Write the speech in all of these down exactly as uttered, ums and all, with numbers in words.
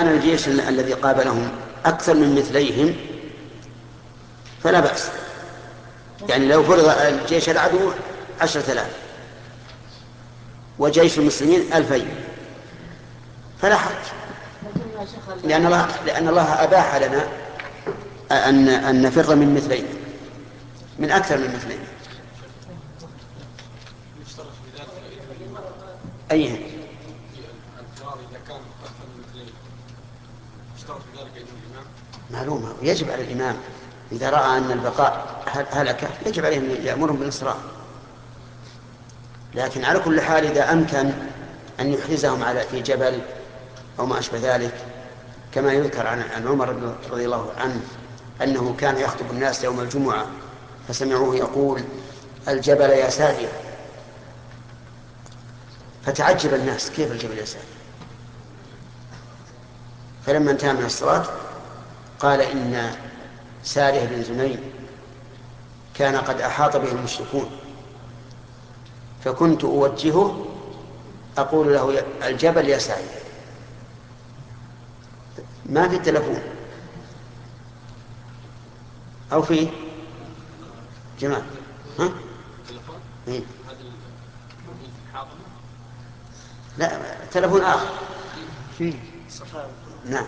كان الجيش الذي قابلهم أكثر من مثليهم فلا بأس. يعني لو فرض الجيش العدو عشرة آلاف وجيش المسلمين ألفين فلا حرج، لأن الله, لأن الله أباح لنا أن, أن نفر من مثلين، من أكثر من مثلين. أيها معلومة يجب على الإمام إذا رأى أن البقاء هلكة يجب عليه أن يأمرهم بالإصرار، لكن على كل حال إذا أمكن أن يحرزهم على في جبل أو ما أشبه ذلك، كما يذكر عن عمر رضي الله عنه أنه كان يخطب الناس يوم الجمعة فسمعوه يقول الجبل يا سادية، فتعجب الناس كيف الجبل يا سادية، فلما انتهى من الصلاة قال إن سارية بن زنين كان قد أحاط به المشركون فكنت أوجهه أقول له الجبل يا سارية. ما في التلفون أو في جمال ها؟ إيه؟ لا تلفون آخر فيه. نعم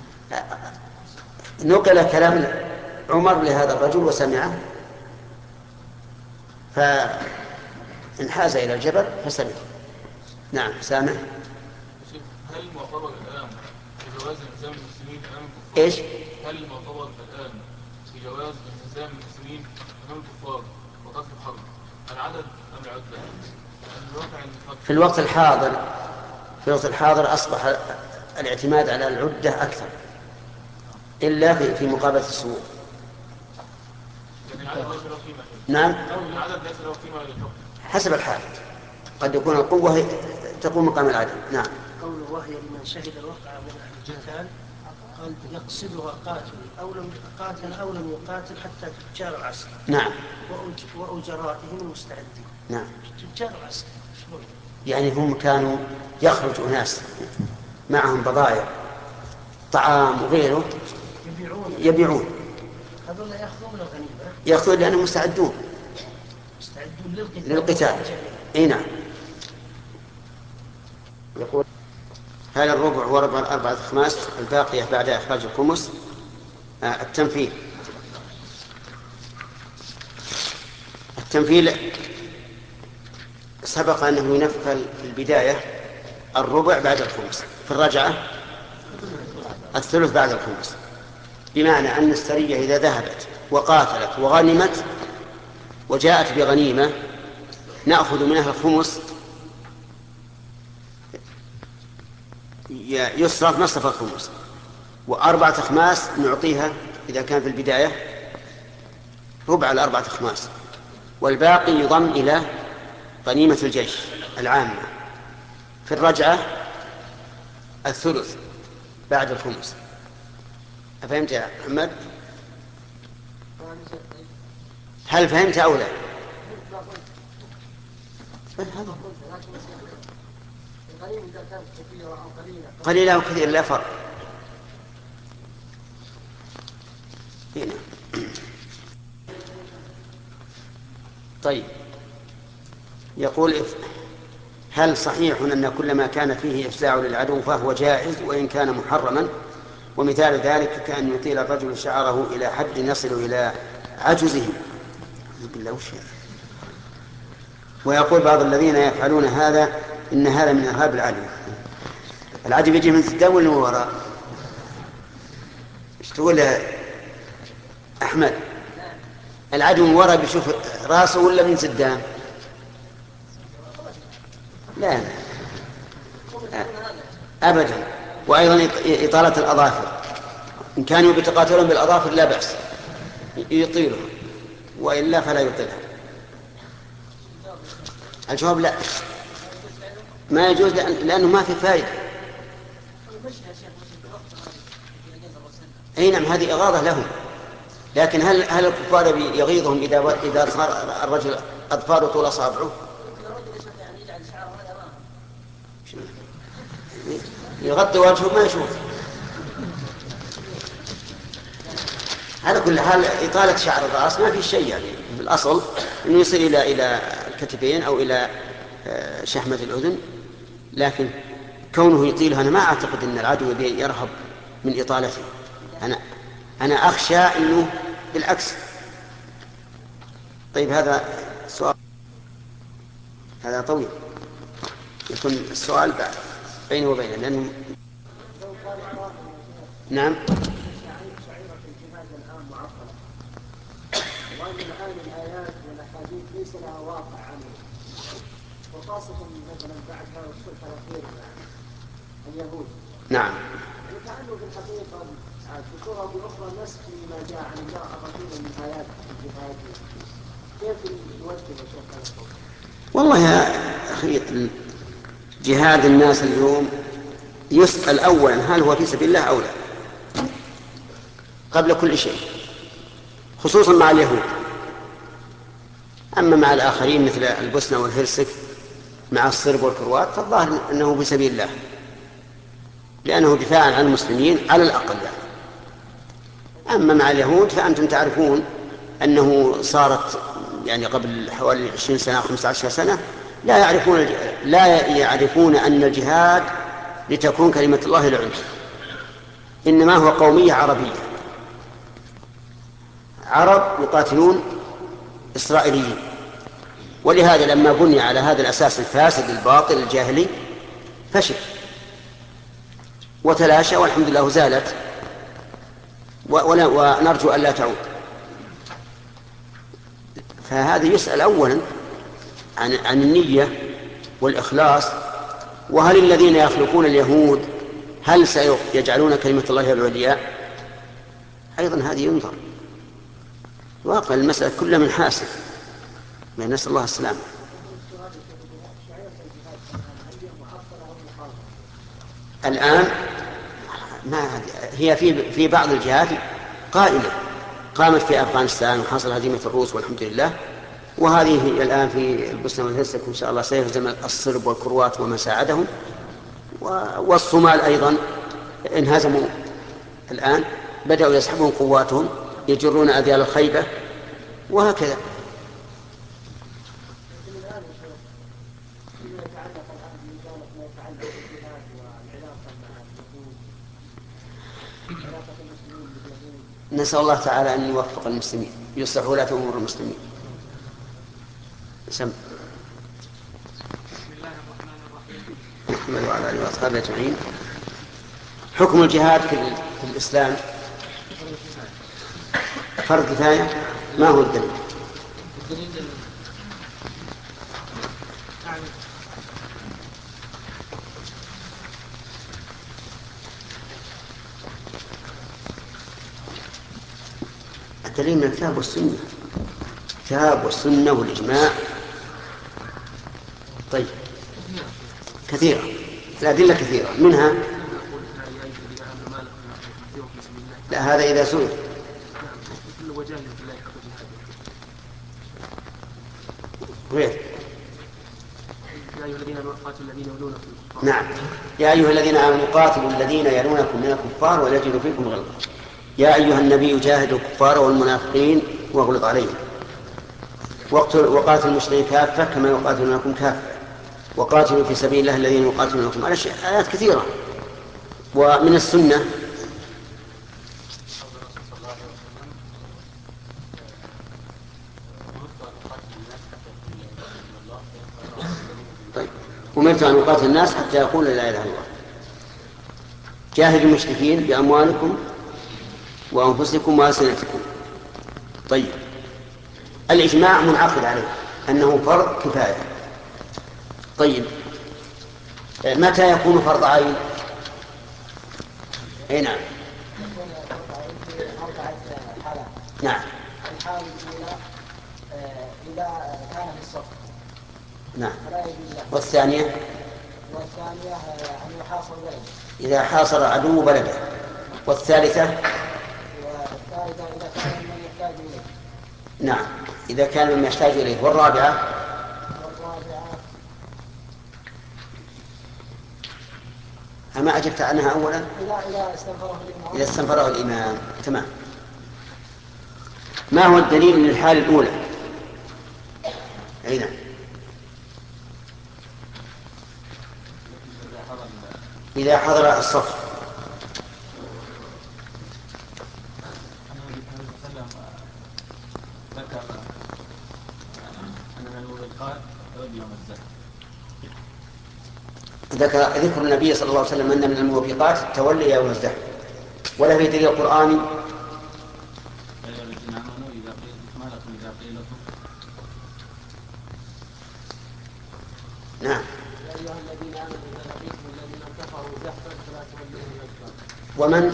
نقل كلام عمر لهذا الرجل وسمعه فانحاز إلى الجبل فسلم. نعم سامع. هل المعتبر الآن في جواز التزام المسلمين أمام الكفار؟ إيش؟ هل المعتبر الآن في جواز التزام المسلمين أمام الكفار وقتل الحرب العدد أم العدة؟ في الوقت الحاضر في الوقت الحاضر أصبح الاعتماد على العدة أكثر إلا في في مقابلة السوء. نعم حسب الحال قد يكون القوة تقوم مقام العدد. نعم. قوله وهي لمن شهد الوقع من أهل القتال قال يقصدها قاتل أو لم يقاتل أو لم يقاتل حتى تجار العسكر. نعم. وأجرائهم المستعدين. نعم. تجار العسكر يعني هم كانوا يخرج ناس معهم بضائع طعام وغيره يبيعون يبيعون هذول يأخذون الغنيمة يأخذون لأنهم مستعدون مستعدون للقتال, للقتال. اي نعم. يقول هل الربع وربع الأربعة خماس الباقية بعد إخراج الخمس؟ آه التنفيذ التنفيذ سبق أنه ينفل في البداية الربع بعد الخمس، في الرجعة الثلث بعد الخمس، بمعنى أن السرية إذا ذهبت وقاتلت وغنمت وجاءت بغنيمة نأخذ منها الخمس يصرف نصف الخمس، وأربعة أخماس نعطيها إذا كان في البداية ربع الأربعة أخماس، والباقي يضم إلى غنيمة الجيش العامة. في الرجعة الثلث بعد الخمس. أفهمت يا محمد؟ هل فهمت أو لا؟ قليلة أو كثير لا فرق. هنا. طيب يقول هل صحيح أن كل ما كان فيه إفزاع للعدو فهو جائز وإن كان محرما؟ ومثال ذلك كأن يطيل الرجل شعره إلى حد يصل إلى عجزه. ويقول بعض الذين يفعلون هذا إن هذا من إرهاب العدو. العدو يجي من قدام ولا من وراء؟ ايش تقول يا أحمد؟ العدو من وراء بيشوف راسه ولا من قدام؟ لا لا أبدا. وأيضا إطالة الأظافر، إن كانوا يتقاتلون بالأظافر لا بأس يطيلها، وإلا فلا يطيلها. الجواب لا، ما يجوز لأنه ما في فائدة. أي نعم هذه إغاظة لهم، لكن هل هل الكفار يغيظهم إذا إذا صار الرجل أظفاره طول أصابعه؟ يغطي وجهه ما يشوف. على كل حال إطالة شعر الرأس ما في شيء، يعني في الأصل أنه يصل إلى إلى الكتفين أو إلى شحمة الأذن، لكن كونه يطيلها أنا ما أعتقد أن العدو يرهب من إطالته. أنا أنا أخشى أنه بالعكس. طيب هذا سؤال، هذا طويل، يكون السؤال بعد بينه وبينه لأنه نعم. وأن الآن الآيات والأحاديث ليس لها واقع عملي، وخاصة مثلا بعد هذا الصلح الأخير مع اليهود. نعم. يعني كأنه في الحقيقة بصورة بأخرى نسخ ما جاء عن الله الرسول من آيات الجهاد. كيف يوجه الشيخ هذا؟ والله يا أخي جهاد الناس اليوم يسأل أولا هل هو في سبيل الله أو لا قبل كل شيء، خصوصا مع اليهود. أما مع الآخرين مثل البوسنة والهرسك مع الصرب والكروات فالظاهر أنه في سبيل الله، لأنه دفاعا عن المسلمين على الأقل يعني. أما مع اليهود فأنتم تعرفون أنه صارت يعني قبل حوالي عشرين سنة خمسة عشر سنة لا يعرفون لا يعرفون أن الجهاد لتكون كلمة الله العليا، إنما هو قومية عربية، عرب يقاتلون إسرائيليين. ولهذا لما بني على هذا الأساس الفاسد الباطل الجاهلي فشل وتلاشى والحمد لله زالت، ونرجو أن لا تعود. فهذا يسأل أولا عن, عن النية والإخلاص، وهل الذين يخلقون اليهود هل سيجعلون كلمة الله العليا؟ أيضا هذه ينظر. واقع المسألة كلها من حاسب، نسأل الله السلامة. الآن ما هي في في بعض الجهات قائمة، قامت في أفغانستان وحصل هزيمة الروس والحمد لله، وهذه الآن في البوسنة والهرسك إن شاء الله سيهزم الصرب والكروات وما ساعدهم، والصومال أيضا انهزموا الآن، بدأوا يسحبون قواتهم يجرون أذيال الخيبة وهكذا. نسأل الله تعالى أن يوفق المسلمين يصلح ولاة أمور المسلمين. سم. بسم الله الرحمن الرحيم. محمد وعلى آله وأصحابه أجمعين. حكم الجهاد في الإسلام فرض كفاية، ما هو الدليل؟ الدليل يعني الدليل من الكتاب والسنة، الكتاب والسنة والإجماع. طيب كثيرة، الأدلة كثيرة، منها لا هذا إذا سئل. غير نعم يا أيها الذين آمنوا قاتلوا الذين يلونكم من الكفار وليجدوا فيكم غلظة. يا أيها النبي جاهدوا الكفار والمنافقين واغلظ عليهم وقاتلوا المشركين كافة كما يقاتلونكم كافة وقاتلوا في سبيل الله الذين يقاتلونكم. على آيات كثيرة. ومن السنة طيب أمرت أن أقاتل الناس حتى يقول لا إله إلا الله. جاهدوا المشركين بأموالكم وأنفسكم وألسنتكم. طيب الإجماع منعقد عليه أنه فرض كفاية. طيب متى يكون فرض عين؟ أي نعم نعم الحال الأولى إذا كان في الصف نعم. فلا يجوز له. والثانية والثانية أن يحاصر بلده إذا حاصر عدو بلده. والثالثة والثالثة إذا كان من يحتاج إليه. نعم إذا كان من يحتاج إليه. والرابعة والرابعة أما أجبت عنها أولا إذا إذا استنفره الإمام. إذا استنفره الإمام. تمام. ما هو الدليل للحال الأولى؟ أين؟ إذا حضر الصف. ذكر ذكر النبي صلى الله عليه وسلم أن من الموبقات تولي يوم الزحف، ولا في دليل قرآني؟ نعم. ومن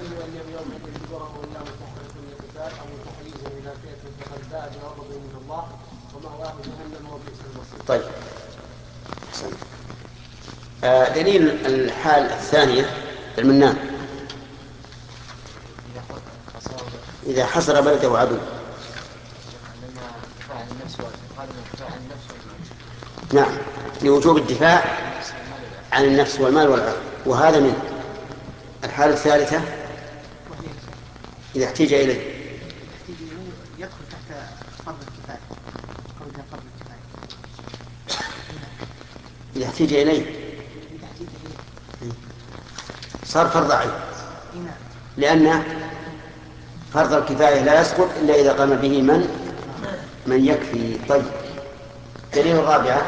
طيب. آه دليل الحال الثانية المنان إذا حصر بلده عدو. نعم، لوجوب الدفاع عن النفس والمال والعرض، وهذا من الحالة الثالثة إذا احتاج إليه يدخل تحت فرض الكفاية. فرض الكفاية إذا احتاج إليه صار فرض عين، لأن فرض الكفاية لا يسقط إلا إذا قام به من من يكفي. طيب، دليل الرابعة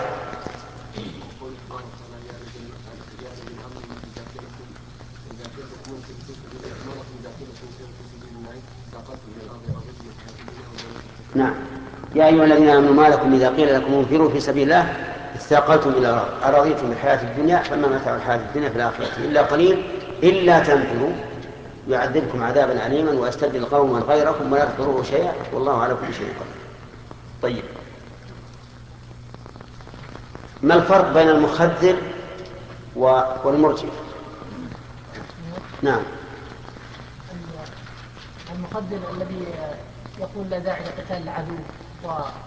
نعم، يا أيها الذين آمنوا ما لكم إذا قيل لكم انفروا في سبيل الله استاقلتم إلى الأرض أرضيتم بالحياة الدنيا فما متاع الحياة الدنيا في الآخرة إلا قليل إلا تنفروا يعذبكم عذابا أليما ويستبدل قوما غيركم ولا تضروه شيئا والله على كل شيء قدير. طيب، ما الفرق بين المخدر والمرجف؟ نعم. المخدر الذي يقول لا داعي لقتال العدو و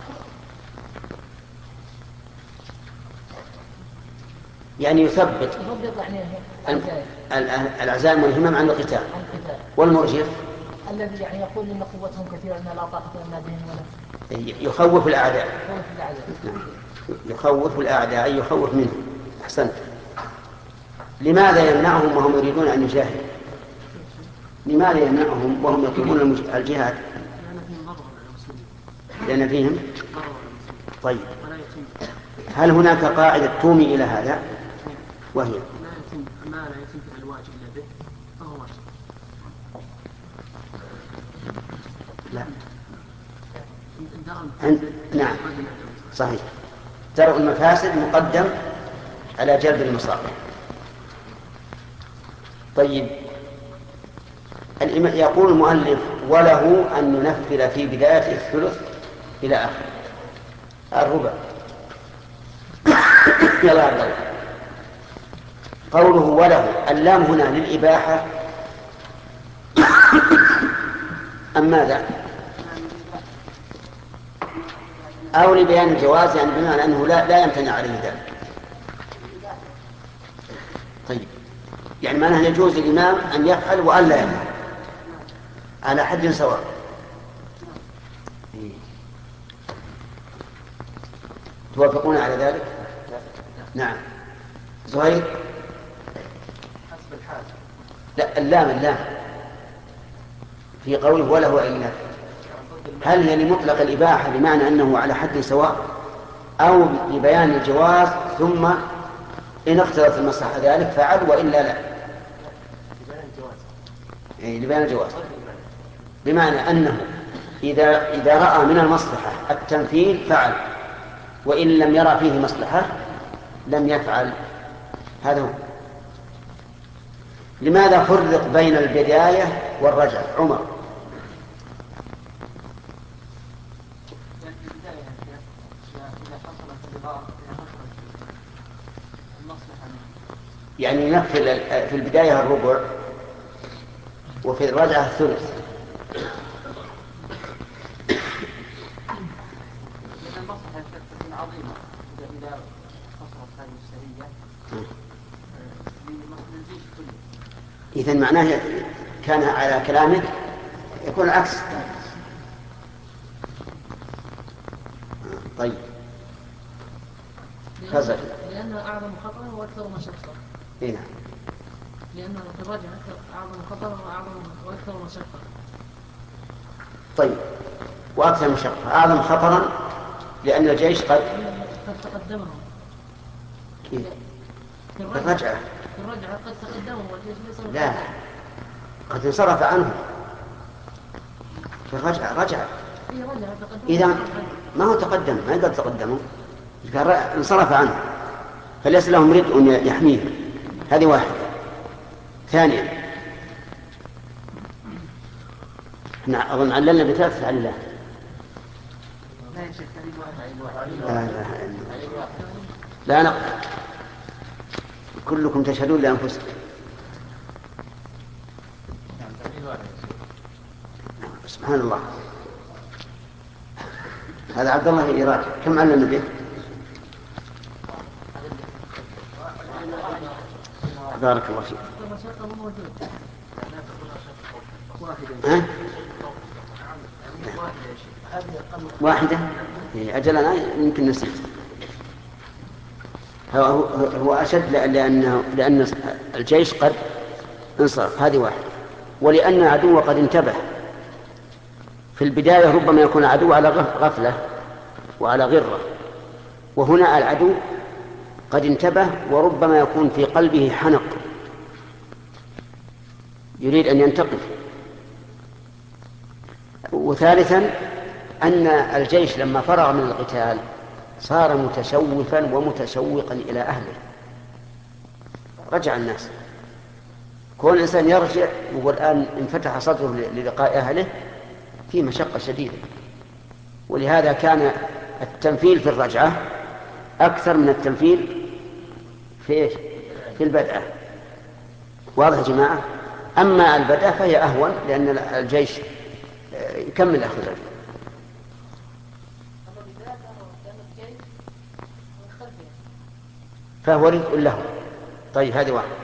يعني يثبت العزائم والهمم عن القتال. والمرجف الذي يعني يقول ان قوتهم كثيره ان لا طاقه لنا بهم ولا يخوف الأعداء. يخوف الأعداء أي يخوف منهم. أحسنت. لماذا يمنعهم وهم يريدون أن يجاهدوا؟ لماذا يمنعهم وهم يطلبون الجهاد؟ لأن فيهم. طيب، هل هناك قاعدة تومي إلى هذا وهي ما يتم ما لا يتم فعل الواجب إلا به فهو واجب. لا. عند... نعم صحيح، درء المفاسد مقدم على جلب المصالح. طيب، يقول المؤلف وله أن ينفذ في بداية الثلث إلى آخر الربع. يلا الله. قوله وله اللام هنا للإباحة أم ماذا؟ أو لبيان الجواز، يعني بمعنى أنه لا, لا يمتنع عليه ذلك. طيب، يعني معناه يجوز للإمام أن يفعل وأن لا يفعل على حد سواء. توافقون على ذلك؟ نعم. زهير؟ حسب الحال. لا، اللام اللام في قوله وله أن ينفذ، هل هي لمطلق الإباحة بمعنى أنه على حد سواء، أو لبيان الجواز ثم إن اختلط المصلحة ذلك فعل وإلا لا؟ لبيان الجواز. إيه، لبيان الجواز، بمعنى أنه إذا إذا رأى من المصلحة التنفيذ فعل، وإن لم يرى فيه مصلحة لم يفعل. هذا هو. لماذا فرق بين البداية والرجعة؟ عمر. يعني ينفذ في البداية الربع وفي الرجعة الثلث. إذن معناه كان على كلامه يكون العكس. طيب لأن لأنها أعظم خطرا وأكثر مشقة. إيه نعم. لأنه في الرجع أعظم خطرا وأعظم وأكثر مشقة. طيب وأكثر مشقة أعظم خطرا لأن الجيش قد قد تقدمهم. كيف؟ في الرجعة. في الرجعة قد تقدمهم والجيش ليس. لا قد انصرف عنه في الرجعة رجع. إذا ما هو تقدم ما يقدر تقدمه انصرف عنه فليس لهم ردء يحميه. هذه واحدة. ثانيا احنا أظن عللنا بثلاث تعليلات. لا لا لا نقل كلكم تشهدون لأنفسكم. سبحان الله. هذا عبد الله إيراد كم علم به؟ بارك الله فيك. ها؟ واحدة أجل أنا يمكن نسيت. هو, هو أشد لأنه لأن الجيش قد انصرف. هذه واحدة. ولأن عدو قد انتبه. في البداية ربما يكون عدو على غفلة وعلى غرة وهنا العدو قد انتبه وربما يكون في قلبه حنق يريد أن ينتقم. وثالثا أن الجيش لما فرغ من القتال صار متشوفا ومتشوقا إلى أهله. رجع الناس كون الإنسان يرجع والآن انفتح صدره للقاء أهله في مشقة شديدة. ولهذا كان التنفيل في الرجعة أكثر من التنفيل في إيش؟ في البدء. واضح يا جماعة؟ أما البدء فهي أهون لأن الجيش يكمل أخذ. فهو ردء له. طيب هذه واحدة.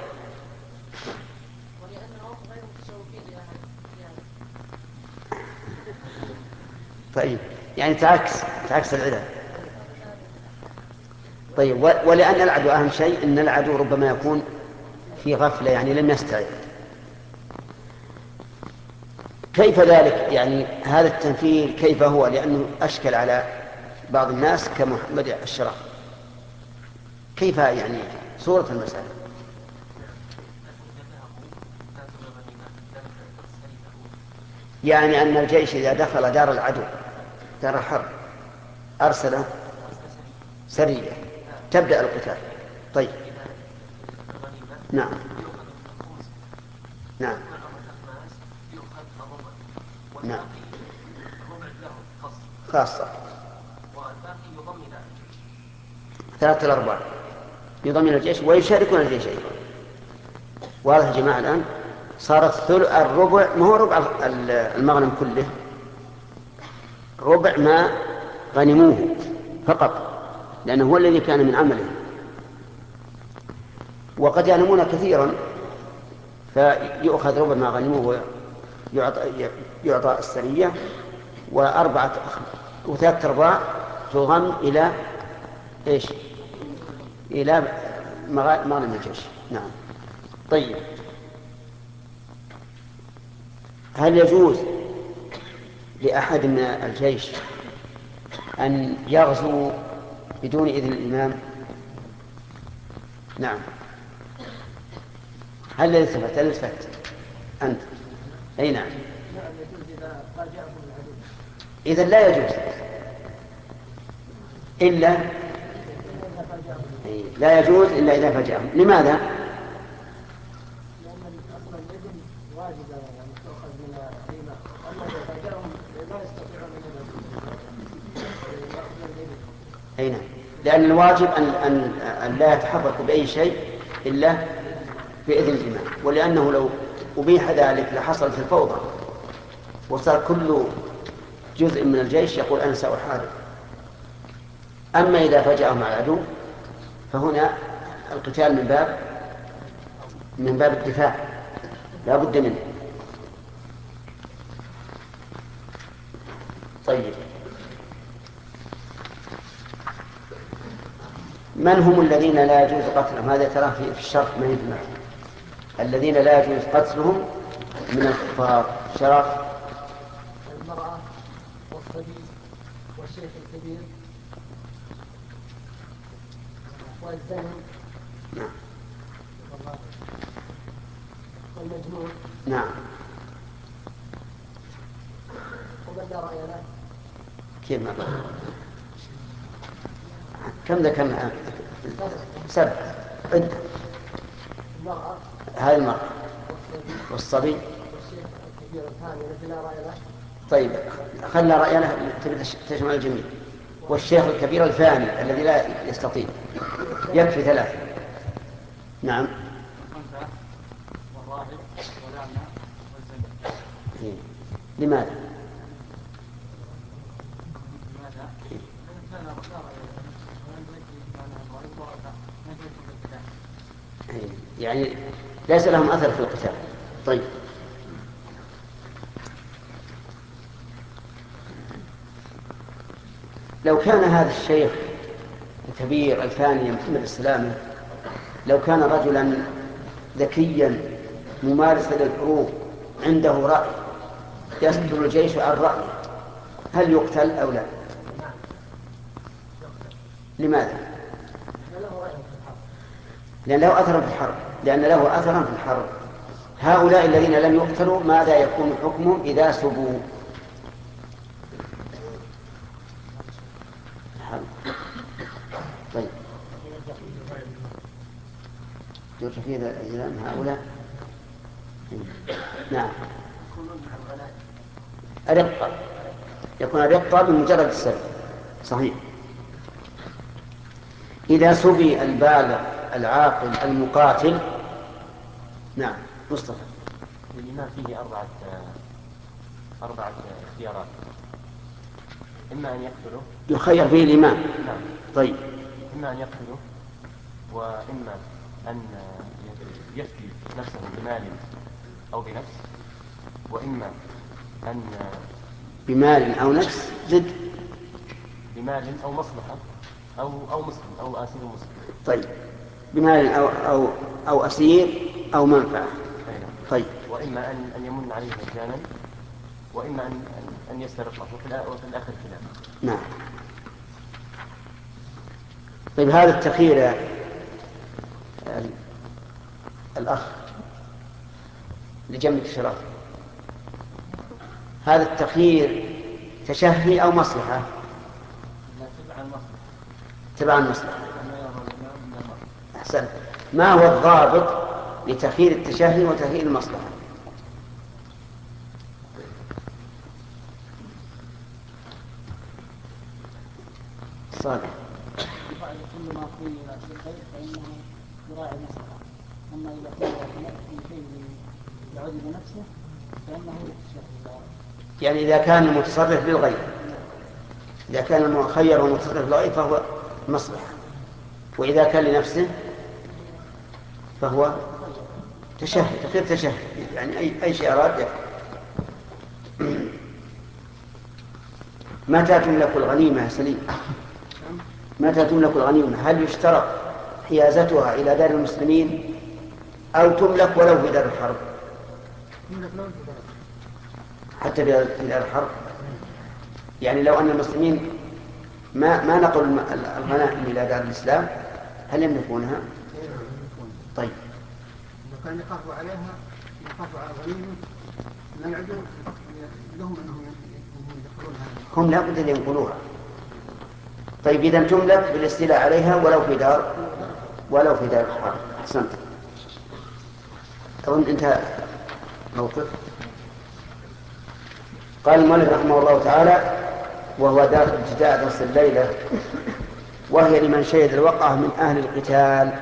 طيب يعني تعكس تعكس العدد. طيب ولأن العدو أهم شيء أن العدو ربما يكون في غفلة يعني لم يستعد. كيف ذلك يعني هذا التنفيذ كيف هو؟ لأنه أشكل على بعض الناس كمحمد الشرف. كيف يعني صورة المسألة؟ يعني أن الجيش إذا دخل دار العدو دار الحرب أرسل سرية تبدأ القتال. طيب نعم نعم نعم خاصة ثلاثة الأرباع يضمن الجيش ويشاركون الجيش أيضا. واضح يا جماعة؟ الآن صارت الربع ما هو ربع المغنم كله ربع ما غنموه فقط لأنه هو الذي كان من عمله. وقد يغنمون كثيرا فيؤخذ ربع ما غنموه ويعطى يعطى السرية وأربعة وثلاثة أرباع تضم إلى إيش؟ إلى مغنم الجيش. نعم. طيب هل يجوز لأحد من الجيش أن يغزو بدون إذن الإمام؟ نعم. هل الذي ثبت؟ هل ثبت أنت؟ أي نعم. إذن لا يجوز إلا لا يجوز إلا إذا فجأهم. لماذا؟ أي نعم. لأن الواجب أن, أن, أن لا يتحرك بأي شيء إلا بإذن الإمام. ولأنه لو أبيح ذلك لحصلت الفوضى وصار كل جزء من الجيش يقول أنا سأحارب. أما إذا فجأهم مع العدو فهنا القتال من باب من باب الدفاع لا بد منه. طيب من هم الذين لا يجوز قتلهم؟ هذا تراه في الشرح ما يجمع. الذين لا يجوز قتلهم من الكفار. شرف. المرأة والصبي والشيخ الكبير والزنا نعم. والمجنون. نعم. ومن لا رأي له. كيف ما كم ذكرنا؟ سبع. عد. المرأة. هذه المرأة والصبي والشيخ الكبير الثاني الذي لا رأي له. طيب خلنا رأينا تشمل الجميع. والشيخ الكبير الفاني الذي لا يستطيع. يكفي ثلاثة. نعم. والراهب والأعمى والزنا. لماذا؟ لماذا؟ كان لا رأي له. يعني ليس لهم أثر في القتال. طيب لو كان هذا الشيخ الكبير الفاني محمد السلامي لو كان رجلا ذكيا ممارسا للحروب عنده رأي يصدر الجيش عن رأي، هل يقتل أو لا؟ لماذا؟ لأن له أثرا في الحرب لأن له أثرا في الحرب. هؤلاء الذين لم يقتلوا ماذا يكون حكمهم إذا سبوا؟ طيب يرجع في الإجرام هؤلاء. نعم. أرقة يكون أرقة بمجرد السبب. صحيح. إذا سبي البالغ العاقل المقاتل. نعم. مصطفى. الإمام فيه أربعة أربعة اختيارات. إما أن يقتله. يخير فيه الإمام. نعم. طيب. إما أن يقتله وإما أن يفدي نفسه بمال أو بنفس، وإما أن بمال أو نفس زد بمال أو مصلحة أو أو مسلم أو أسير مسلم. طيب بمال أو أو أو أسير أو منفعة. طيب. وإما أن أن يمن عليه مجانا، وإما أن أن يسترقه وفي الآخر كلام. نعم. طيب هذا التخيير يا الأخ لجنبك شرف، هذا التخيير تشهي أو مصلحة؟ تبع المصلحة. أحسن. ما هو الضابط لتخيير التشهي وتخيير المصلحة؟ صالح. كل ما قيل بالخير فإنه يراعي المصلحة، أما إذا قيل في شيء يعود بنفسه فإنه يتشهد. يعني إذا كان المتصرف للغير، إذا كان المخير والمتصرف للغير فهو مصلحة، وإذا كان لنفسه فهو تشهد. تخير تشهد يعني أي أي شيء أراد يفعل. متى تملك الغنيمة سليم؟ متى تملك الغنيمة؟ هل يشترط حيازتها إلى دار المسلمين أو تملك ولو في دار الحرب؟ حتى في دار الحرب. يعني لو أن المسلمين ما ما نقلوا الغنائم إلى دار الإسلام هل يملكونها؟ طيب. لو كان يخافوا عليها يخافوا على الغنيمة لا يعدوا لهم أنهم يدخلونها. هم لا بد أن ينقلوها. طيب إذا تملك بالاستيلاء عليها ولو في دار ولو في دار الحرب. أحسنت. أظن انتهى موقف. قال المؤلف رحمه الله تعالى: وهو دار ابتداء درس الليلة، وهي لمن شهد الوقعة من أهل القتال.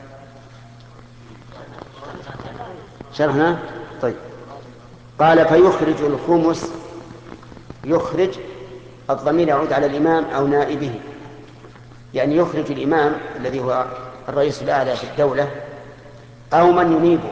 شرحنا. طيب. قال: فيخرج الخمس. يخرج الضمير يعود على الإمام أو نائبه، يعني يخرج الإمام الذي هو الرئيس الأعلى في الدولة أو من ينيبه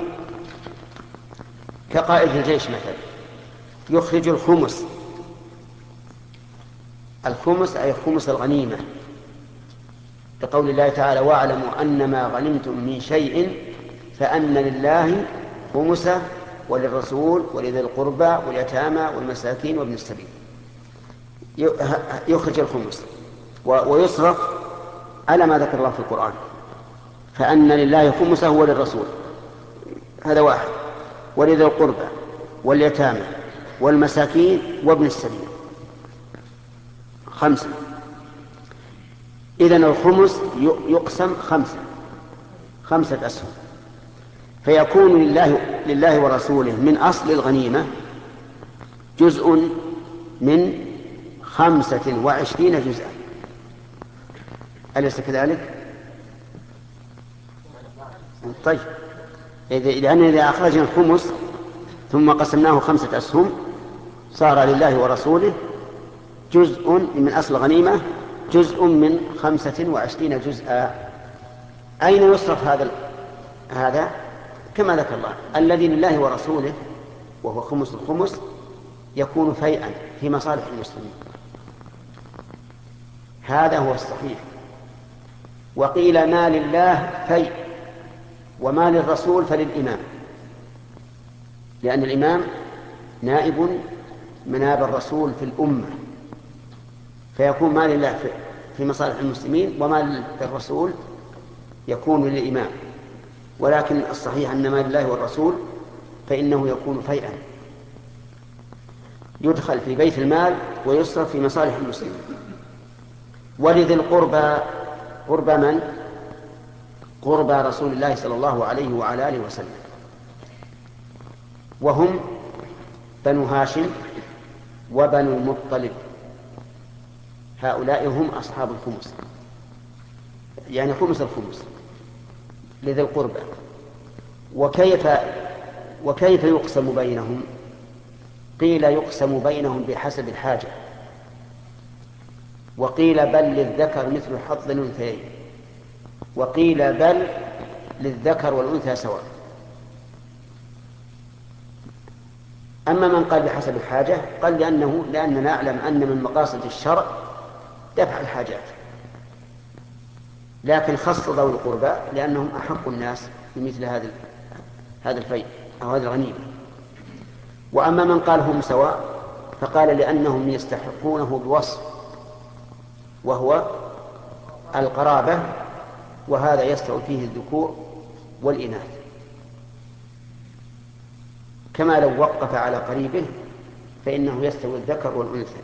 كقائد الجيش مثلا، يخرج الخمس. الخمس أي خمس الغنيمة، لقول الله تعالى واعلموا أنما غنمتم من شيء فأن لله خمسه وللرسول ولذي القربى واليتامى والمساكين وابن السبيل. يخرج الخمس ويصرف على ما ذكر الله في القرآن، فأن لله خمسه وللرسول، هذا واحد، ولذي القربى واليتامى والمساكين وابن السبيل، خمسة. إذن الخمس يقسم خمسة خمسة أسهم، فيكون لله, لله ورسوله من أصل الغنيمة جزء من خمسة وعشرين جزءا، أليس كذلك؟ طيب، لأن إذا أخرجنا الخمس ثم قسمناه خمسة أسهم صار لله ورسوله جزء من أصل الغنيمة جزء من خمسة وعشرين جزءا. أين يصرف هذا هذا؟ كما ذكر الله الذي لله ورسوله وهو خمس الخمس يكون فيئا في مصالح المسلمين، هذا هو الصحيح. وقيل ما لله فيء وما للرسول فللإمام، لأن الإمام نائب مناب الرسول في الأمة، فيكون ما لله في مصالح المسلمين وما للرسول يكون للإمام. ولكن الصحيح أن ما لله والرسول فإنه يكون فيئا يدخل في بيت المال ويصرف في مصالح المسلمين. ولذي القربى، قربى من؟ قربى رسول الله صلى الله عليه وعلى آله وسلم، وهم بنو هاشم وبنو المطلب، هؤلاء هم أصحاب الخمس، يعني خمس الخمس لذي القربى. وكيف وكيف يقسم بينهم؟ قيل يقسم بينهم بحسب الحاجة، وقيل بل للذكر مثل حظ الأنثيين، وقيل بل للذكر والأنثى سواء. أما من قال بحسب الحاجة قال لأنه لأننا نعلم أن من مقاصد الشرع دفع الحاجات، لكن خص ذوي القربى لأنهم أحق الناس بمثل هذا هذا الفيء أو هذا الغنيمة. وأما من قال هم سواء فقال لأنهم يستحقونه بوصف وهو القرابة، وهذا يستوي فيه الذكور والإناث، كما لو وقف على قريبه فإنه يستوي الذكر والأنثى.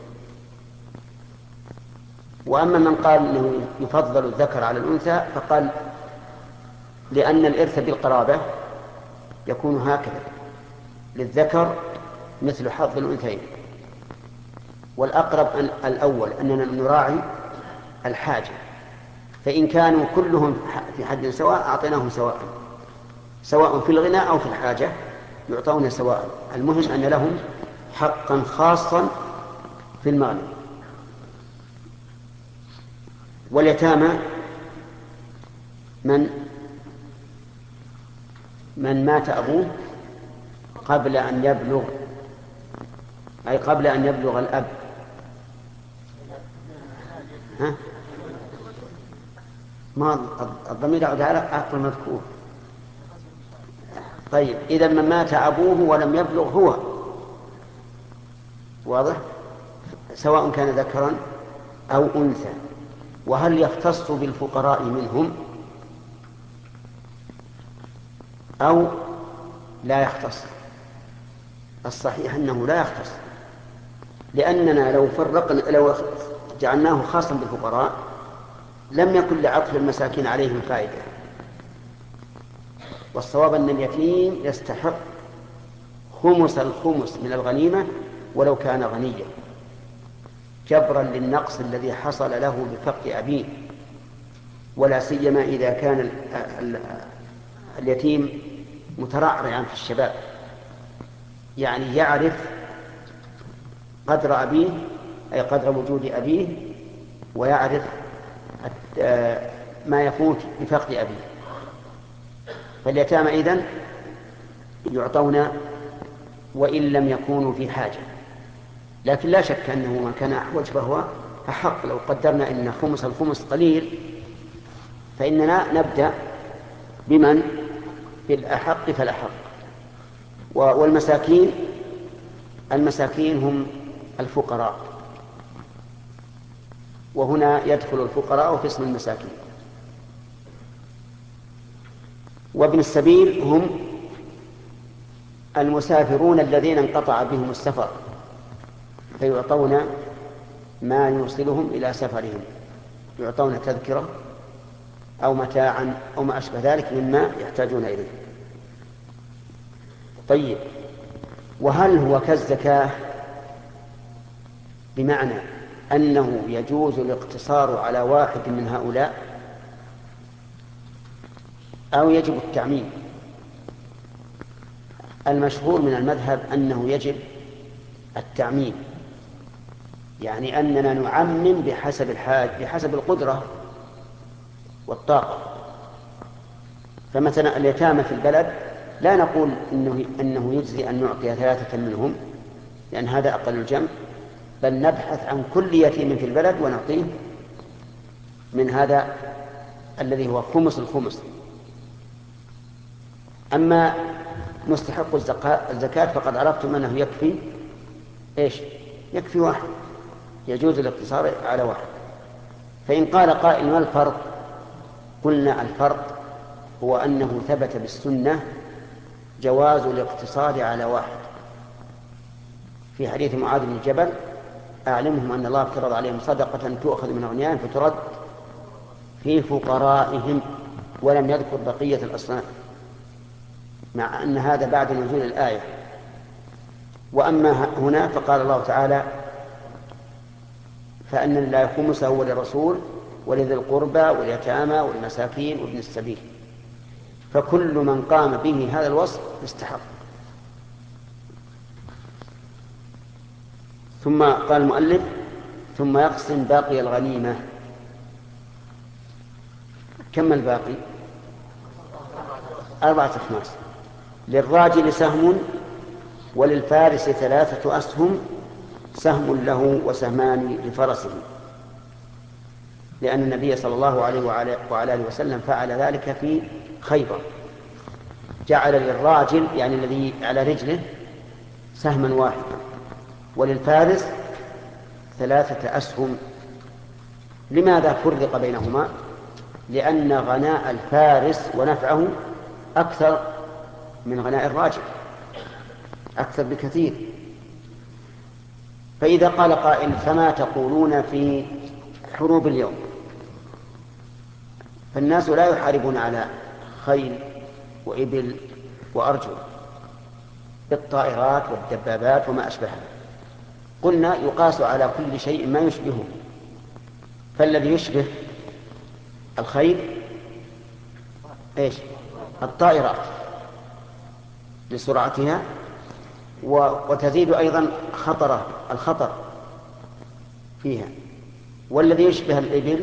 وأما من قال أنه يفضل الذكر على الأنثى فقال لأن الإرث بالقرابة يكون هكذا، للذكر مثل حظ الأنثيين. والأقرب أن الأول أننا نراعي الحاجة، فإن كانوا كلهم في حد سواء أعطيناهم سواء، سواء في الغنى أو في الحاجة يعطون سواء، المهم أن لهم حقا خاصا في المغنم. واليتامى من من مات أبوه قبل أن يبلغ، أي قبل أن يبلغ الأب. ها؟ ما الضمير يعود على عقل المذكور. طيب، إذا من مات أبوه ولم يبلغ هو، واضح؟ سواء كان ذكرا أو أنثى. وهل يختص بالفقراء منهم أو لا يختص؟ الصحيح أنه لا يختص، لأننا لو فرقنا لو جعلناه خاصا بالفقراء لم يكن لعطف المساكين عليهم فائدة. والصواب أن اليتيم يستحق خمس الخمس من الغنيمة ولو كان غنيا، جبرا للنقص الذي حصل له بفقد أبيه، ولا سيما إذا كان ال ال اليتيم مترعرعا في الشباب، يعني يعرف قدر أبيه أي قدر وجود أبيه، ويعرف ما يفوت بفقد أبيه. فاليتامى إذن يعطون وإن لم يكونوا في حاجة، لكن لا شك أنه من كان أحوج فهو أحق. لو قدرنا أن خمس الخمس قليل فإننا نبدأ بمن؟ بالأحق فالأحق. والمساكين المساكين هم الفقراء، وهنا يدخل الفقراء في اسم المساكين. وابن السبيل هم المسافرون الذين انقطع بهم السفر فيعطون ما يوصلهم إلى سفرهم، يعطون تذكرة أو متاعا أو ما أشبه ذلك مما يحتاجون إليه. طيب، وهل هو كالزكاة بمعنى أنه يجوز الاقتصار على واحد من هؤلاء أو يجب التعميم؟ المشهور من المذهب أنه يجب التعميم، يعني أننا نعمم بحسب الحاج بحسب القدرة والطاقة. فمثلا اليتامى في البلد لا نقول إنه, إنه يجزي أن نعطي ثلاثة منهم لأن هذا أقل الجمع، بل نبحث عن كل يتيم في البلد ونعطيه من هذا الذي هو خمس الخمس. أما مستحق الزكاة فقد عرفتم أنه يكفي إيش؟ يكفي واحد، يجوز الاقتصار على واحد. فإن قال قائل ما الفرق؟ قلنا الفرق هو أنه ثبت بالسنة جواز الاقتصار على واحد في حديث معاذ بن جبل: أعلمهم أن الله افترض عليهم صدقة تؤخذ من أغنيائهم فترد في فقرائهم، ولم يذكر بقية الأصناف، مع أن هذا بعد نزول الآية. وأما هنا فقال الله تعالى: فأن لله خمسه وللرسول ولذي القربى واليتامى والمساكين وابن السبيل. فكل من قام به هذا الوصف يستحق. ثم قال المؤلف: ثم يقسم باقي الغنيمة. كم الباقي؟ أربعة أخماس. للراجل سهم وللفارس ثلاثة أسهم، سهم له وسهمان لفرسه، لأن النبي صلى الله عليه وعلى آله وسلم فعل ذلك في خيبر، جعل للراجل يعني الذي على رجله سهما واحدا، وللفارس ثلاثة أسهم. لماذا فرق بينهما؟ لأن غناء الفارس ونفعه أكثر من غناء الراجل، أكثر بكثير. فإذا قال قائل: فما تقولون في حروب اليوم؟ فالناس لا يحاربون على خيل وإبل وأرجل، بالطائرات والدبابات وما أشبهها. قلنا يقاس على كل شيء ما يشبهه، فالذي يشبه الخيل إيش؟ الطائرات لسرعتها، وتزيد أيضا خطر الخطر فيها. والذي يشبه الإبل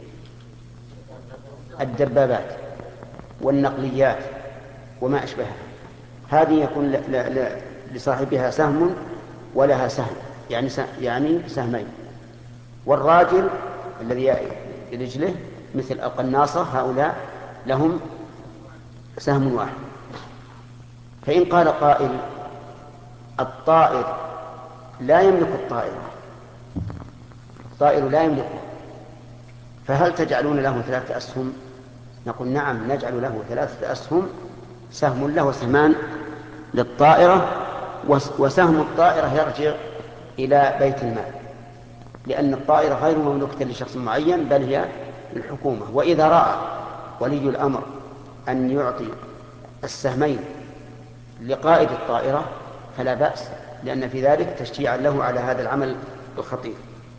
الدبابات والنقليات وما أشبهها، هذه يكون لصاحبها سهم ولها سهم، يعني يعني سهمين. والراجل الذي رجله مثل القناصة هؤلاء لهم سهم واحد. فإن قال قائل: الطائر لا يملك الطائرة، الطائر لا يملكه، فهل تجعلون له ثلاثة أسهم؟ نقول: نعم، نجعل له ثلاثة أسهم، سهم له وسهمان للطائرة، وسهم الطائرة يرجع إلى بيت المال، لأن الطائرة غير مملوكة لشخص معين بل هي للحكومة. وإذا رأى ولي الأمر أن يعطي السهمين لقائد الطائرة فلا بأس، لأن في ذلك تشجيعا له على هذا العمل الخطير.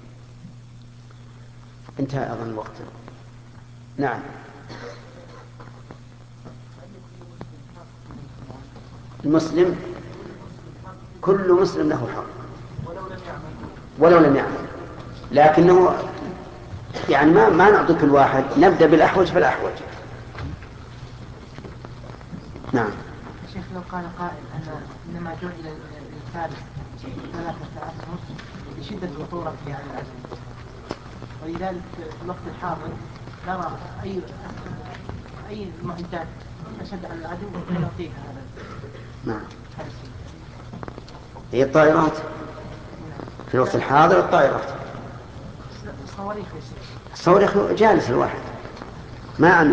انتهى أظن الوقت. نعم. المسلم كل مسلم له حق ولو لم يعمل، لكنه يعني ما ما نعطي كل واحد، نبدأ بالأحوج فالأحوج. نعم. شيخ، لو قال قائل أن إنما جعل للفارس ثلاثة أسهم لشدة خطورة في هذا الأزمة، ولذلك في الوقت الحاضر نرى أي أي المعدات أشد على العدو ونعطيها هذا. نعم. هي الطائرات في الوقت الحاضر الطائرات. الصواريخ الصواريخ جالس الواحد ما عمل.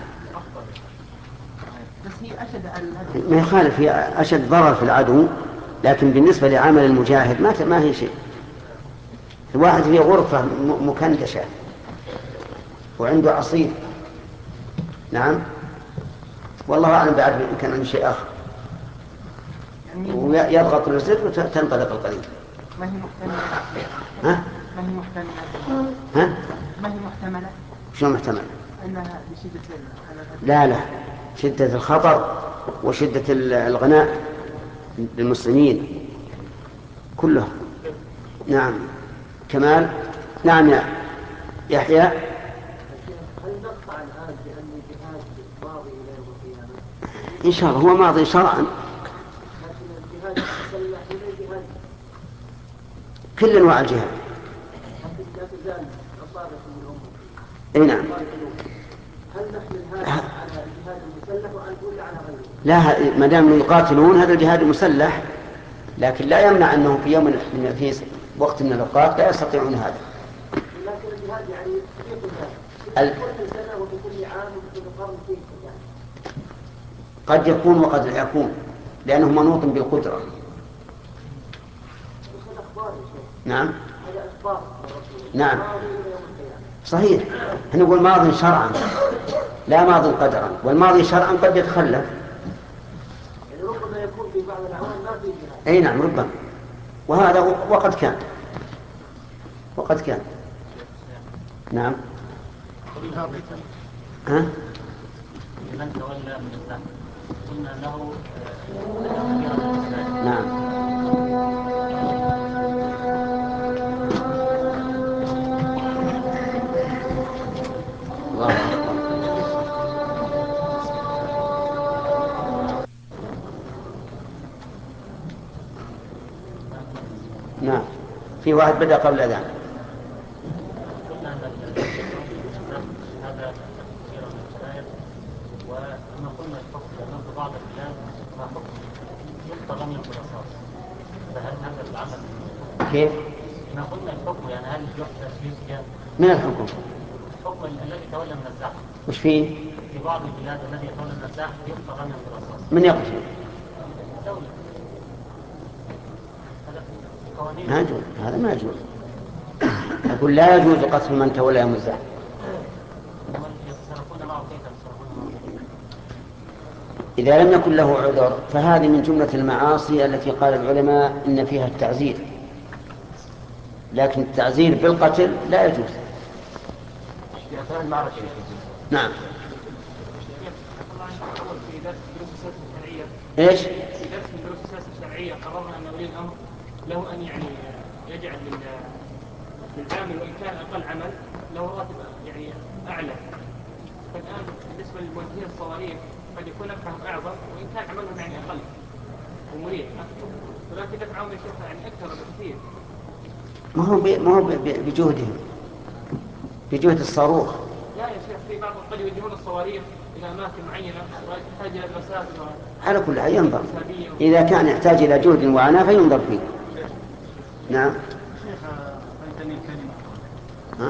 بس هي أشد على العدو. ما يخالف، هي أشد ضرر في العدو، لكن بالنسبة لعمل المجاهد ما ما هي شيء. الواحد في غرفة مكندشة وعنده عصير. نعم. والله أعلم بعد إن كان عنده شيء آخر. ويضغط الزر وتنطلق القضية. ما هي محتملة؟ ها؟ ما هي محتملة؟ ها؟ ما هي محتملة؟ شو محتملة؟ أنها بشدة لا لا، شدة الخطر وشدة الغناء للمسلمين كلها. نعم. كمال. نعم يا يحيى. هل نقطع الآن بأن الجهاد ماضي إلى يوم القيامة؟ إن شاء الله هو ماضي شرعا. لكن الجهاد المسلح من الجهاد كل أنواع الجهاد. لا تزال عصابة من أمة. أي نعم. هل نحمل هذا على الجهاد المسلح ولا على غيره؟ لا، ما دام يقاتلون هذا الجهاد المسلح، لكن لا يمنع أنه في يوم في وقت من الأوقات لا يستطيعون هذا. لكن الجهاد يعني في ال... كل سنة وفي كل عام وفي كل قرن فيه يعني. قد يكون وقد لا يكون، لأنه منوط بالقدرة. نعم. هذا أخبار. نعم. صحيح. نقول ماضي شرعا لا ماضي قدرا، والماضي شرعا قد يتخلف. يعني ربما يكون في بعض الأعوام ما في جهاد. أي نعم ربما، وهذا وقد كان وقد كان. نعم. ها؟ من تولى من الزحف قلنا له نعم. الله أكبر. نعم. في واحد بدأ قبل الأذان. قلنا ان هذا كثير من الشرائع، وكما قلنا الحكم لانه في بعض البلاد ما حكم يقطع رمي الرصاص، فهل هذا العمل كيف؟ ما قلنا الحكم يعني هل يحدث فيه صيام؟ من الحكم؟ الحكم الذي تولى من الزحف. وش فيه؟ في بعض البلاد الذي يتولى من الزحف يقطع رمي الرصاص. من يقتل؟ دولة. ما يجوز، هذا ما يجوز. أقول لا يجوز قتل من تولى يوم الزحف. إذا لم يكن له عذر فهذه من جملة المعاصي التي قال العلماء إن فيها التعزير، لكن التعزير بالقتل لا يجوز. نعم. ايش؟ في درس من دروس السياسة الشرعية قررنا أن ولي الأمر له أن يعني يجعل للعامل وإن كان أقل عمل له راتب يعني أعلى. فالآن بالنسبة للموجهين الصواريخ قد يكون نفعهم أعظم وإن كان عملهم يعني أقل ومريح، ولكن دفعهم يشوفها يعني أكثر بكثير. ما هو ب... ما هو ب... بجهدهم، بجهد الصاروخ. لا يا شيخ، في بعض قد يوجهون الصواريخ إلى أماكن معينة وتحتاج إلى المسافة. على كل حال ينظر، إذا كان يحتاج إلى جهد وعناء فينظر فيه. نعم. شيخ فهمتني الكلمة. ها؟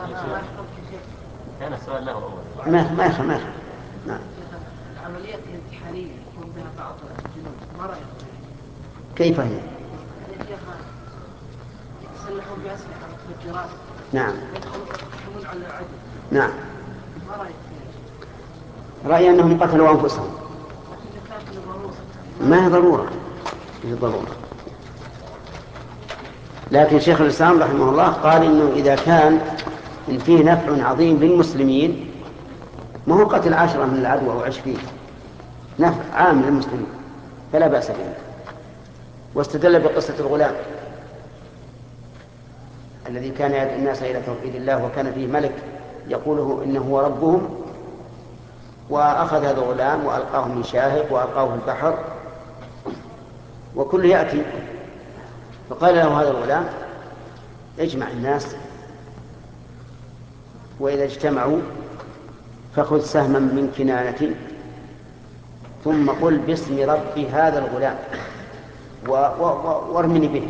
كان السؤال له أول. ما ما يخل ما يخل. نعم. العمليات الانتحارية يكون بها بعض الجنود، ما رأيك؟ كيف هي؟ يتسلحون بأسلحة متفجرات. نعم. يدخلون على العدو. نعم. ما رأيك؟ رأيي أنهم قتلوا أنفسهم. ما هي ضرورة، هي ضرورة. لكن شيخ الإسلام رحمه الله قال إنه إذا كان إن فيه نفع عظيم للمسلمين ما هو قتل عشرة من العدو أو عشرين، نفع عام للمسلمين فلا بأس به. واستدل بقصة الغلام الذي كان يدعو الناس إلى توحيد الله وكان فيه ملك يقوله إنه هو ربهم، وأخذ هذا الغلام وألقاه من شاهق وألقاه في البحر وكل يأتي، فقال له هذا الغلام اجمع الناس وإذا اجتمعوا فخذ سهما من كنانة ثم قل باسم رب هذا الغلام وارمني به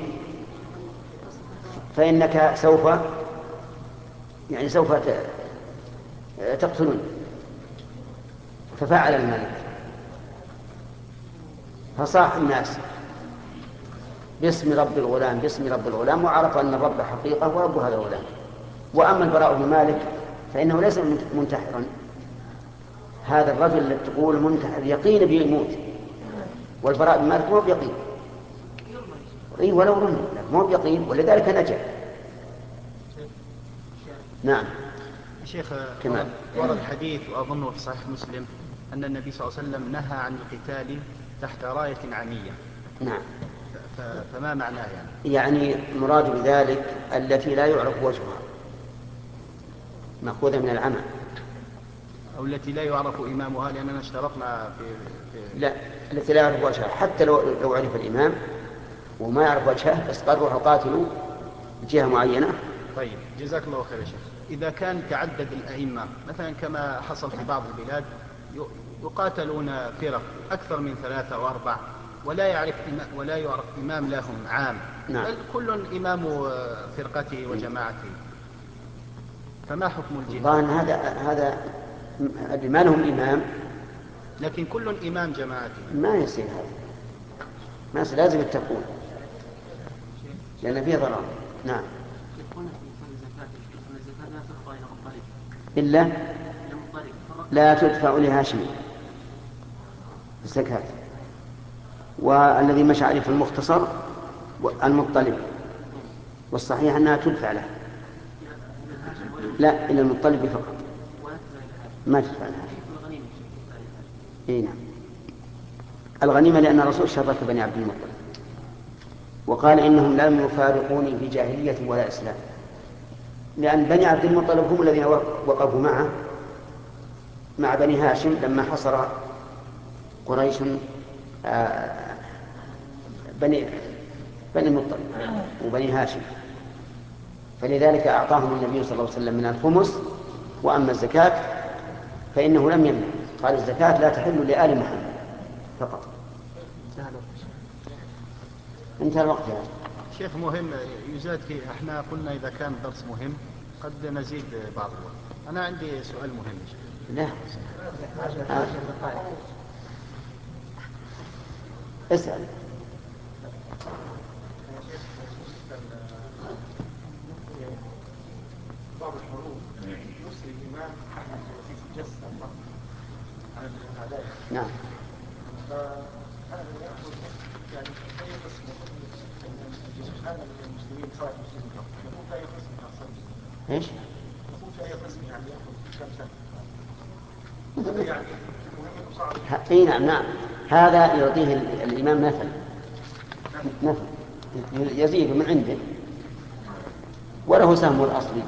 فإنك سوف يعني سوف تقتلني. ففعل الملك فصاح الناس باسم رب الغلام باسم رب الغلام وعرف أن الرب حقيقة ورب هذا الغلام. وأما البراء بن مالك فإنه ليس منتحرا، هذا الرجل الذي تقول منتحر يقين بيموت، والبراء بن مالك مو بيقين إيه ولو رمي مو بيقين ولذلك نجا. نعم شيخ كمان ورد حديث وأظنه في صحيح مسلم أن النبي صلى الله عليه وسلم نهى عن القتال تحت راية عامية. نعم. فما معناه يعني؟ يعني مراد بذلك التي لا يعرف وجهها مأخوذة من العمى، أو التي لا يعرف إمامها لأننا اشترطنا في, في لا التي لا يعرف وجهها حتى لو, لو عرف الإمام وما يعرف وجهه بس قال روحوا قاتلوا جهة معينة. طيب جزاك الله خير يا شيخ. إذا كان تعدد الأئمة مثلا كما حصل في بعض البلاد يقاتلون فرق أكثر من ثلاثة أو أربع ولا يعرف ولا يعرف إمام لهم عام، نعم. بل كل إمام فرقته وجماعته، فما حكم الجهاد؟ طبعا هذا هذا ما لهم إمام لكن كل إمام جماعته ما يصير هذا، ما يصير لازم يتقون لأن فيه ضرر. نعم. إلا لا تدفع لهاشم الزكاة، والذي مشى عليه في المختصر المطلب، والصحيح أنها تدفع له لا إلى المطلب فقط ما تدفع لها. إيه نعم. الغنيمة لأن الرسول شرك بني عبد المطلب وقال إنهم لم يفارقوني في جاهلية ولا إسلام، لأن بني عبد المطلب هم الذين وقفوا معه مع بني هاشم لما حصر قريش بني بني المطلب وبني هاشم، فلذلك أعطاهم النبي صلى الله عليه وسلم من الخمس. وأما الزكاة فإنه لم يمنع، قال الزكاة لا تحل لآل محمد فقط. انتهى الوقت يعني. شيخ مهم يزاد فيه، احنا قلنا إذا كان الدرس مهم قد نزيد بعض الوقت. أنا عندي سؤال مهم. لا آه. اسأل. بعض الحروب يسري الإمام أحمد يجسد على الأعداء. نعم. فهذا يأخذ يعني أي قسم هذا المسلمين سواء المسلمين يكون في أي قسم يحصل. إيش؟ يكون في أي قسم يعني يأخذ كم سنة. يعني مهم صعب. اي نعم نعم هذا يعطيه الإمام مثل مثل يزيد من عنده وله سهم الأصلي.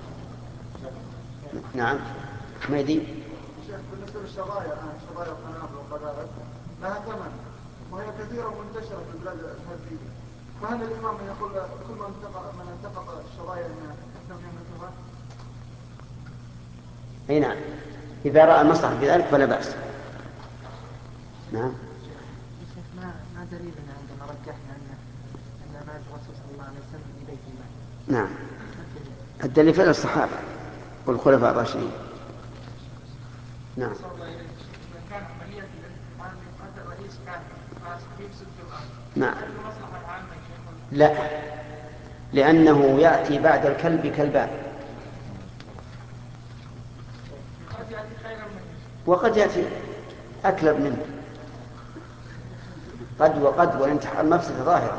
نعم ما يدين. شيخ بالنسبة للشظايا الآن شظايا القنابل والقذائف لها ثمن وهي كثيرة ومنتشرة في البلاد الهندية، فهل الإمام يقول كل من انتقط من انتقط الشظايا أنه يملكها؟ اي نعم إذا رأى المصلحة في ذلك فلا بأس. نعم. ما ما دليلنا عندما رجحنا أن أن مات الرسول صلى الله عليه وسلم في بيت المال؟ نعم الدليل فعل الصحابة والخلفاء الراشدين. نعم. كان عملية الانتقال من قتل رئيس كان يفسد القرآن. نعم. هل المصلحة العامة لا لأنه يأتي بعد الكلب كلبان قد يأتي خيرا منه وقد يأتي أكلب منه قد وقد والانتحار مفسدة ظاهرة،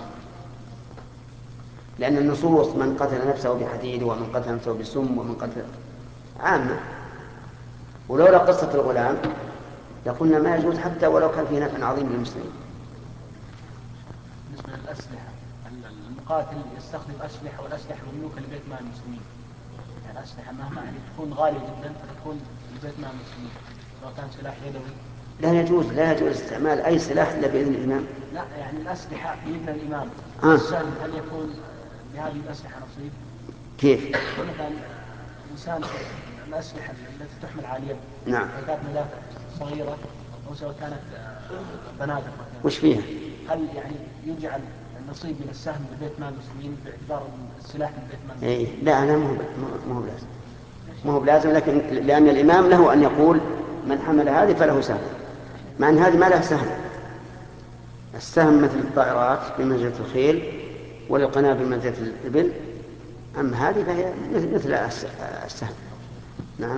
لأن النصوص من قتل نفسه بحديد ومن قتل نفسه بسم ومن قتل عامة. ولولا قصة الغلام لقلنا ما يجوز حتى ولو كان فيه نفع عظيم للمسلمين. بالنسبة للأسلحة المقاتل يستخدم أسلحة والأسلحة مملوكة لبيت مال المسلمين، يعني أسلحة مهما يعني تكون غالية جدا فتكون لبيت مال المسلمين لو كان سلاح يدوي. لا يجوز لا يجوز استعمال أي سلاح إلا بإذن الإمام. لا يعني الأسلحة بإذن الإمام. آه. السؤال هل يكون بهذه الأسلحة نصيب؟ كيف؟ مثلا إنسان الأسلحة التي تحمل على اليد. نعم. إذا كانت مدافع صغيرة أو سواء كانت بنادق مثلا. وش فيها؟ هل يعني يجعل النصيب من السهم من بيت مال المسلمين باعتبار السلاح من بيت مال المسلمين؟ إيه لا أنا مو مو بلازم مو بلازم لكن لأن الإمام له أن يقول من حمل هذه فله سهم، مع أن هذه ما لها سهم. السهم مثل الطائرات بمنزلة الخيل وللقنابل بمنزلة الإبل، أما هذه فهي مثل السهم. نعم.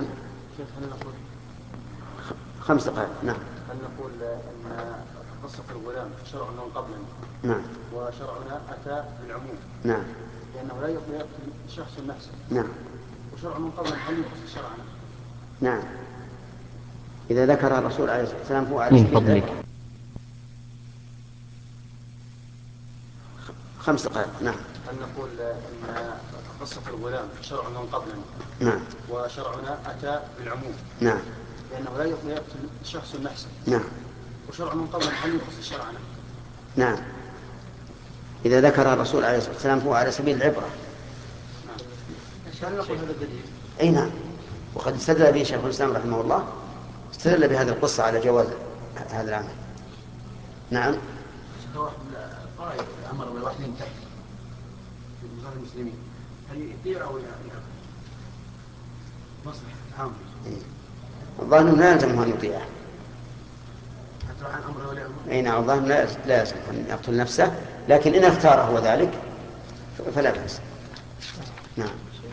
خمس دقائق. نعم. هل نقول أن قصة الغلام شرعنا قبلنا؟ نعم. وشرعنا أتى بالعموم. نعم. لأنه لا يقتل شخص نفسه. نعم. وشرع من قبل هل يخص شرعنا؟ نعم. إذا ذكر الرسول عليه الصلاة والسلام هو على سبيل العبرة. خمس دقائق. نعم. هل نقول أن قصة الغلام شرع من قبلنا؟ نعم. وشرعنا أتى بالعموم. نعم. لأنه لا يقتل شخص نفسه. نعم. وشرع من قبل هل يخص شرعنا؟ نعم. إذا ذكر الرسول عليه الصلاة والسلام هو على سبيل العبرة. هل نقول هذا الدليل؟ أي نعم. وقد استدل به شيخ الإسلام رحمه الله، استدل بهذه القصة على جواز هذا العمل. نعم. قائد أمر بواحد من تحت في بلاد المسلمين هل يطيع أو يعرف؟ مصلحة عامة. الظاهر لا يلزمه أن يطيعه. حتى عن أمره ولا أمره. أي نعم. الظاهر لا يلزمه أن يقتل نفسه، لكن إن اختار هو ذلك فلا بأس. نعم.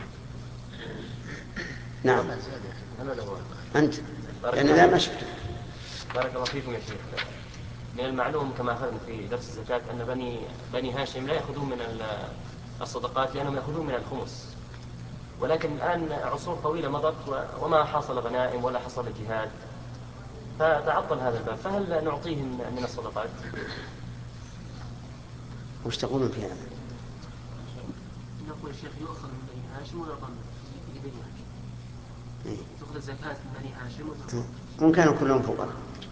نعم. أنت يعني لا ما شفت. بارك الله فيكم يا شيخ. من المعلوم كما أخذنا في درس الزكاة أن بني بني هاشم لا يأخذون من الصدقات لأنهم يأخذون من الخمس، ولكن الآن عصور طويلة مضت وما حصل غنائم ولا حصل جهاد، فتعطل هذا الباب، فهل نعطيهم من الصدقات؟ وش تقولون في هذا؟ نقول الشيخ يؤخذ من بني هاشم ويعطى من بني هاشم. تأخذ الزكاة من بني هاشم وتأخذ. هم كانوا كلهم فقراء.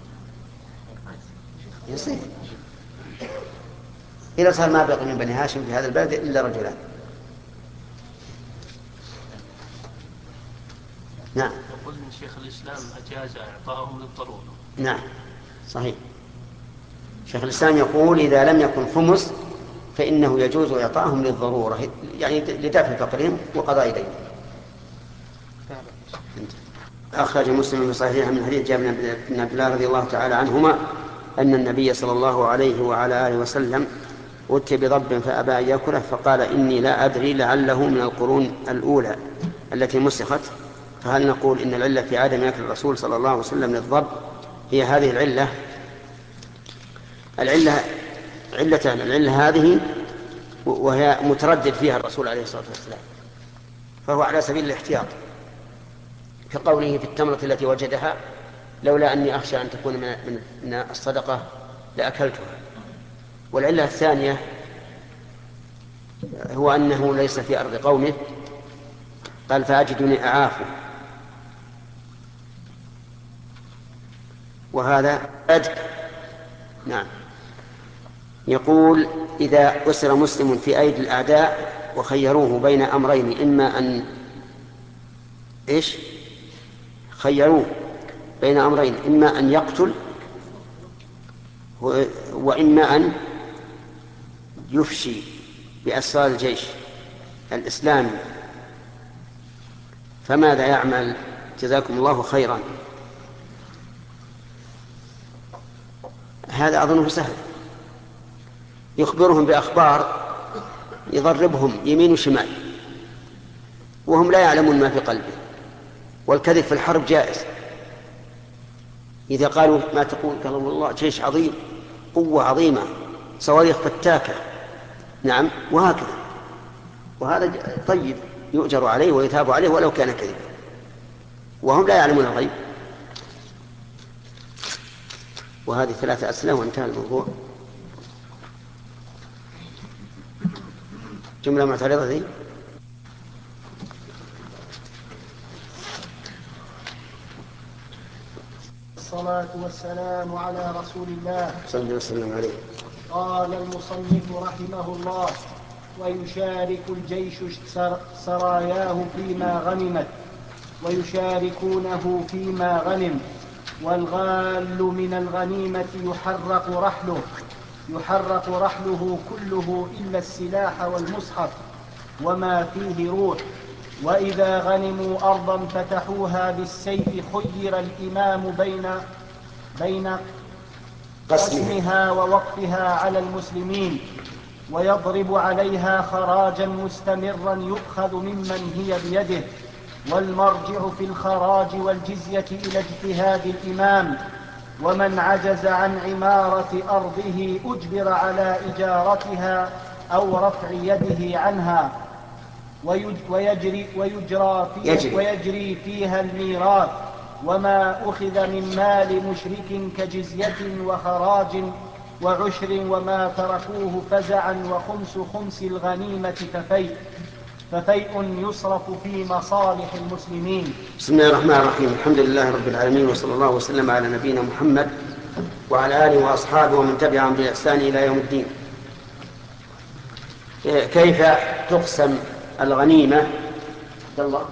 يصير إذا صار ما بقي من بني هاشم في هذا البلد إلا رجلان. نعم. يقول من شيخ الإسلام أجاز إعطاءهم للضرورة. نعم صحيح. شيخ الإسلام يقول إذا لم يكن خمس فإنه يجوز إعطاءهم للضرورة، يعني لدفع فقرهم وقضاء دينهم. أخرج مسلم في صحيحه من حديث جابر بن عبد الله رضي الله تعالى عنهما أن النبي صلى الله عليه وعلى آله وسلم أتي بضب فأبى أن يأكله فقال إني لا أدري لعله من القرون الأولى التي مسخت. فهل نقول إن العلة في عدم أكل الرسول صلى الله عليه وسلم للضب هي هذه العلة؟ العلة علتان، العلة هذه وهي متردد فيها الرسول عليه الصلاة والسلام، فهو على سبيل الاحتياط كقوله في التمرة التي وجدها لولا أني أخشى أن تكون من الصدقة لأكلتها. والعلة الثانية هو أنه ليس في أرض قومه، قال فأجدني أعافه، وهذا أجد. نعم. يقول إذا أسر مسلم في أيدي الأعداء وخيروه بين أمرين، إما أن إيش خيروه بين أمرين إما أن يقتل وإما أن يفشي بأسرار الجيش الإسلامي، فماذا يعمل؟ جزاكم الله خيرا. هذا أظنه سهل، يخبرهم بأخبار يضربهم يمين وشمال وهم لا يعلمون ما في قلبه، والكذب في الحرب جائز. إذا قالوا ما تقول قال والله جيش عظيم، قوة عظيمة، صواريخ فتاكة، نعم، وهكذا، وهذا طيب يؤجر عليه ويثاب عليه ولو كان كذبا، وهم لا يعلمون الغيب. وهذه ثلاثة أسئلة وانتهى الموضوع. جملة معترضة ذي. الصلاة والسلام على رسول الله صلى الله وسلم عليه. قال المصنف رحمه الله: ويشارك الجيش سراياه فيما غنمت ويشاركونه فيما غنم. والغال من الغنيمة يحرق رحله يحرق رحله كله إلا السلاح والمصحف وما فيه روح. وإذا غنموا أرضا فتحوها بالسيف خير الإمام بين بين قسمها ووقفها على المسلمين، ويضرب عليها خراجا مستمرا يؤخذ ممن هي بيده. والمرجع في الخراج والجزية إلى اجتهاد الإمام. ومن عجز عن عمارة أرضه أجبر على إجارتها أو رفع يده عنها. ويجري, ويجرى, فيها ويجري فيها الميراث. وما أخذ من مال مشرك كجزية وخراج وعشر وما تركوه فزعا وخمس خمس الغنيمة ففيء ففيء يصرف في مصالح المسلمين. بسم الله الرحمن الرحيم. الحمد لله رب العالمين، وصلى الله وسلم على نبينا محمد وعلى آله وأصحابه ومن تبعهم بإحسان إلى يوم الدين. كيف تقسم الغنيمة؟ عبد الله.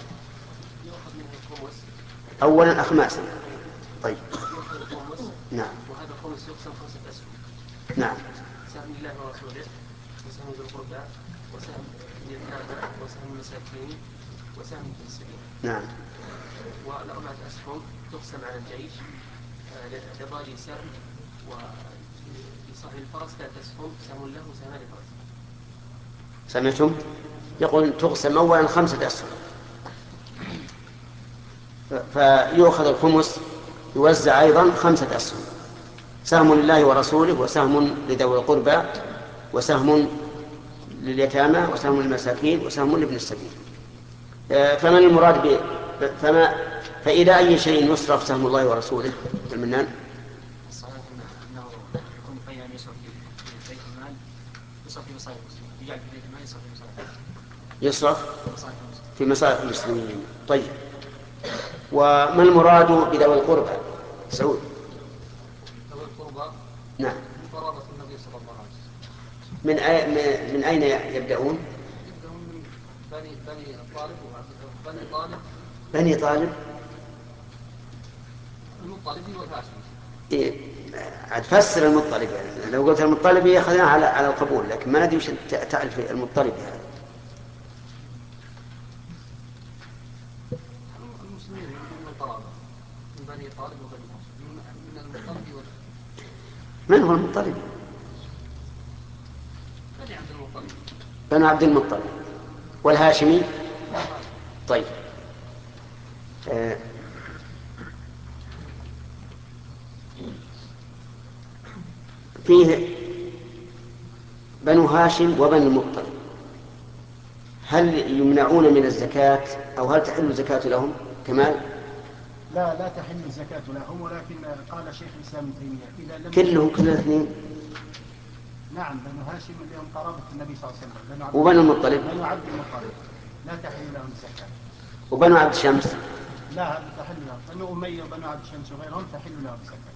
أولا أخماسا. طيب. نعم. وهذا الخمس يقسم خمسة أسهم. نعم. سهم الله ورسوله، وسهم ذي القربى، وسهم لليتامى، وسهم المساكين، وسهم في السبيل. نعم. والأربعة أسهم تقسم على الجيش للضالي سهم، ولصاحب الفرس ثلاثة أسهم، سهم له وسهمان لفرس. سمعتم؟ يقول تقسم أولا خمسة أسهم، فيؤخذ الخمس يوزع أيضا خمسة أسهم، سهم لله ورسوله، وسهم لذوي القربى، وسهم لليتامى، وسهم للمساكين، وسهم لابن السبيل. فمن المراد ب... فما... فإلى أي شيء يصرف سهم الله ورسوله المنان؟ الصحيح أنه يكون فيها يصرف في بيت المال، يصرف في مصالح المسلمين، يجعل في بيت المال يصرف في مصالح المسلمين. يصرف في مصالح المسلمين. طيب. وما المراد بذوي القربى؟ سعود. ذوي القربى نعم. فرضة النبي صلى الله عليه وسلم. من أي... من أين يبدأون؟ يبدأون من بني بني طالب وبني طالب. بني طالب. المطلبي والهاشمي. إيه، تفسر المطلب يعني. لو قلت المطلبي أخذنا على على القبول، لكن ما ندري وش تعرف المطلبي هذا. المسلمين من القرابة من بني طالب وبني هاشم، من المطلبي وال. من هو المطلبي؟ بني عبد المطلب. بنو عبد المطلب. والهاشمي؟ طيب. آه. فيه بنو هاشم وبنو المطلب، هل يمنعون من الزكاة أو هل تحل الزكاة لهم؟ كمال؟ لا لا تحل الزكاة لهم، ولكن قال شيخ الإسلام ابن تيمية إذا لم كلهم كل الاثنين. نعم. بنو هاشم لهم قرابة النبي صلى الله عليه وسلم. بنو عبد وبنو المطلب؟ بنو عبد المطلب لا تحل لهم الزكاة. وبنو عبد الشمس؟ لا تحل لهم. بنو أمية وبنو عبد الشمس وغيرهم تحل لهم الزكاة.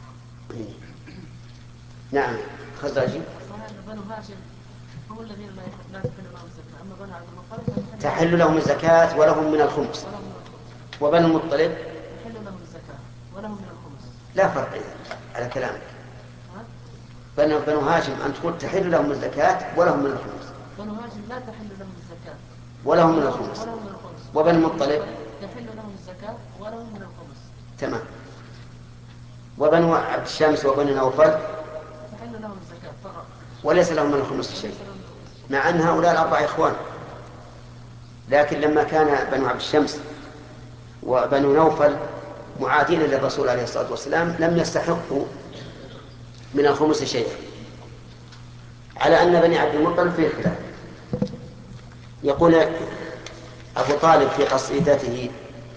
نعم. خزاجي. بنو هاشم هم الذين لا تحل لهم الزكاة، أما بنو عبد المطلب تحل لهم الزكاة ولهم من الخمس. وبنو المطلب تحل لهم الزكاة ولهم من الخمس. لا فرق على كلامك. بنو بنو هاشم أن تقول تحل لهم الزكاة ولهم من الخمس. بنو هاشم لا تحل لهم الزكاة ولهم من الخمس. ولهم من الخمس. وبنو المطلب تحل لهم الزكاة ولهم من الخمس. تمام. وبنو عبد الشمس وبنو نوفل تحل لهم الزكاة فقط وليس لهم من الخمس شيء، مع أن هؤلاء الأربعة إخوان، لكن لما كان بنو عبد الشمس وبنو نوفل معادين للرسول عليه الصلاة والسلام لم يستحقوا من الخمس شيئا، على أن بني عبد المطلب فيه خلاف. يقول أبو طالب في قصيدته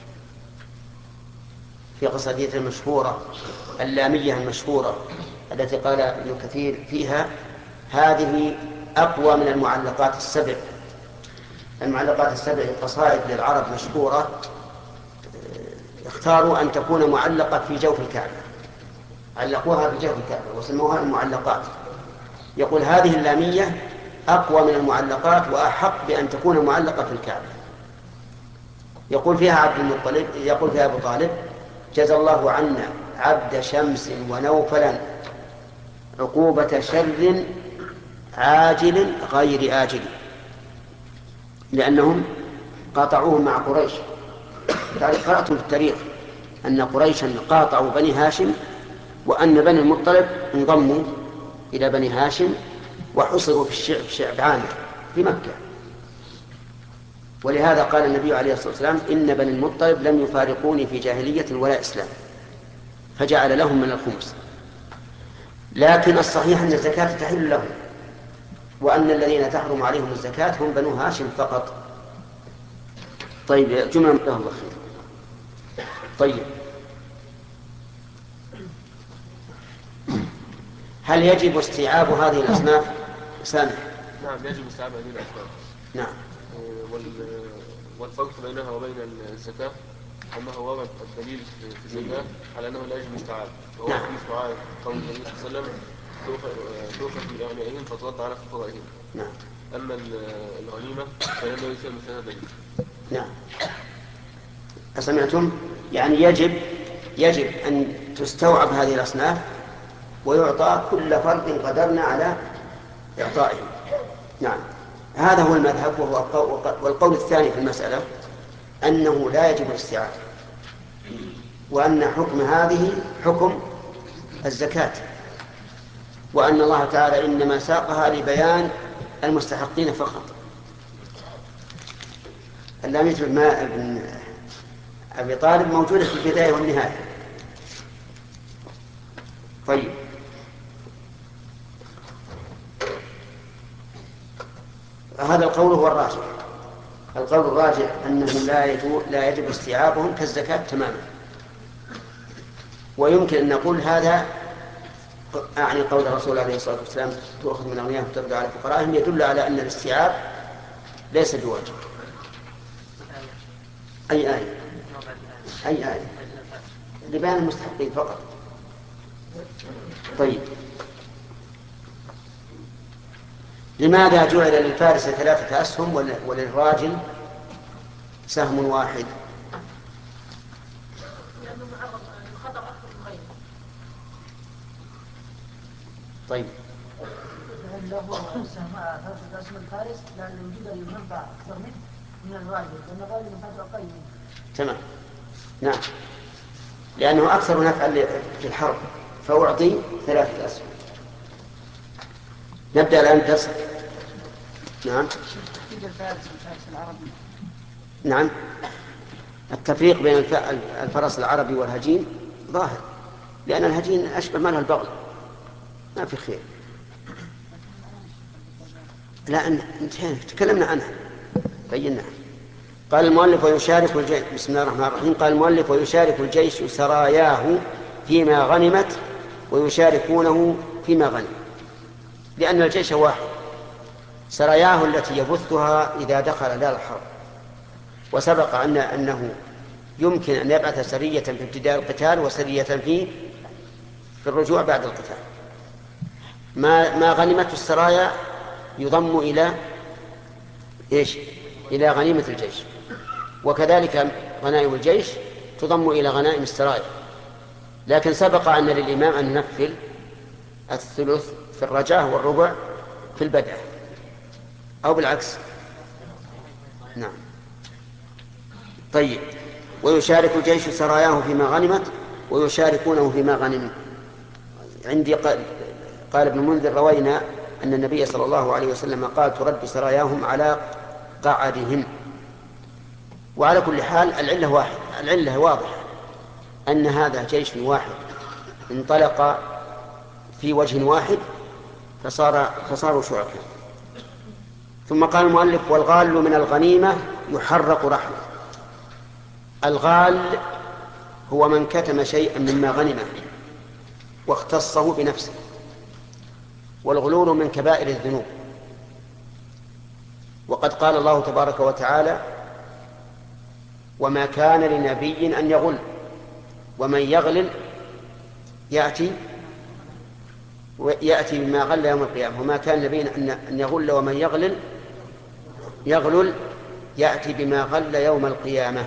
في قصيدته المشهورة اللامية المشهورة التي قال ابن كثير فيها: هذه أقوى من المعلقات السبع. المعلقات السبع قصائد للعرب مشهورة، اختاروا أن تكون معلقة في جوف الكعبة، علقوها في جوف الكعبة وسموها المعلقات. يقول هذه اللامية أقوى من المعلقات وأحق بأن تكون معلقة في الكعبة. يقول فيها عبد المطلب، يقول فيها أبو طالب: جزى الله عنا عبد شمس ونوفلا عقوبة شر عاجل غير آجل، لأنهم قاطعوهم مع قريش. قرأتم في التاريخ أن قريشا قاطعوا بني هاشم، وأن بني المطلب انضموا إلى بني هاشم وحصروا في الشعب شعب عامر في مكة. ولهذا قال النبي عليه الصلاة والسلام: إن بني المطلب لم يفارقوني في جاهلية ولا إسلام، فجعل لهم من الخمس. لكن الصحيح أن الزكاة تحل لهم، وأن الذين تحرم عليهم الزكاة هم بنو هاشم فقط. طيب، جملة الله خير. طيب، هل يجب استيعاب هذه الأصناف؟ سامح. نعم، يجب استيعاب هذه الأصناف. نعم. والفرق بينها وبين الزكاة أنه ورد الدليل في الزكاة على أنه لا يجب استيعاب، وهو نعم. حديث معاذ قول النبي صلى الله عليه وسلم: تؤخذ من أغنيائهم فترد على فقرائهم. نعم. أما الغنيمة فلا يصير مثلها دليل. نعم. أسمعتم؟ يعني يجب يجب أن تستوعب هذه الأصناف ويعطى كل فرد قدرنا على إعطائه. نعم، هذا هو المذهب. وهو والقول الثاني في المسألة أنه لا يجب الاستيعاب، وأن حكم هذه حكم الزكاة، وأن الله تعالى إنما ساقها لبيان المستحقين فقط، لا مثل ما ابن أبي طالب موجودة في البداية والنهاية. طيب، هذا القول هو الراجح. القول الراجح أنه لا يجب, لا يجب استيعابهم كالزكاة تماما. ويمكن أن نقول هذا يعني قول الرسول عليه الصلاة والسلام: تؤخذ من أغنيائهم وترد على فقرائهم، يدل على أن الاستيعاب ليس بواجب. أي آية؟ أي آية؟ لبيان المستحقين فقط. طيب، لماذا جعل للفارس ثلاثة أسهم وللراجل سهم واحد؟ لأنه معرض للخطر أكثر من غيره. طيب، هل له سهم ثلاثة أسهم الفارس لأن وجود المنفعة أكثر منه من الراجل، لأن الراجل منفعته أقل منه. تمام. نعم، لأنه أكثر نفعا في الحرب فأعطي ثلاثة أسهم. نبدأ الآن الدرس. نعم. نعم، التفريق بين الفرس العربي والهجين ظاهر، لأن الهجين أشبه منها البغل، ما في خير. لا، انتهينا تكلمنا عنها بيناها. قال المؤلف: ويشارك الجيش. بسم الله الرحمن الرحيم. قال المؤلف: ويشارك الجيش سراياه فيما غنمت ويشاركونه فيما غنم، لأن الجيش واحد. سراياه التي يبثها إذا دخل دار الحرب، وسبق أن أنه يمكن أن يبعث سرية في ابتداء القتال وسرية في في الرجوع بعد القتال. ما ما غنمت السرايا يضم إلى إيش؟ إلى غنيمة الجيش، وكذلك غنائم الجيش تضم إلى غنائم السرايا. لكن سبق أن للإمام أن ينفل الثلث في الرجعة والربع في البدعة، أو بالعكس. نعم. طيب، ويشارك الجيش سراياه فيما غنمت ويشاركونه فيما غنم. عندي قال, قال ابن منذر: روينا أن النبي صلى الله عليه وسلم قال: ترد سراياهم على قعدهم. وعلى كل حال العلة واحد، العلة واضحة، أن هذا جيش واحد انطلق في وجه واحد فصار فصاروا شركاء. ثم قال المؤلف: والغال من الغنيمة يحرق رحمه. الغال هو من كتم شيئا مما غنمه واختصه بنفسه، والغلول من كبائر الذنوب. وقد قال الله تبارك وتعالى: وما كان لنبي أن يغل ومن يغلل يأتي يأتي بما غل يوم القيامة. وما كان لنبي أن يغل ومن يغلل يغلل يأتي بما غل يوم القيامة،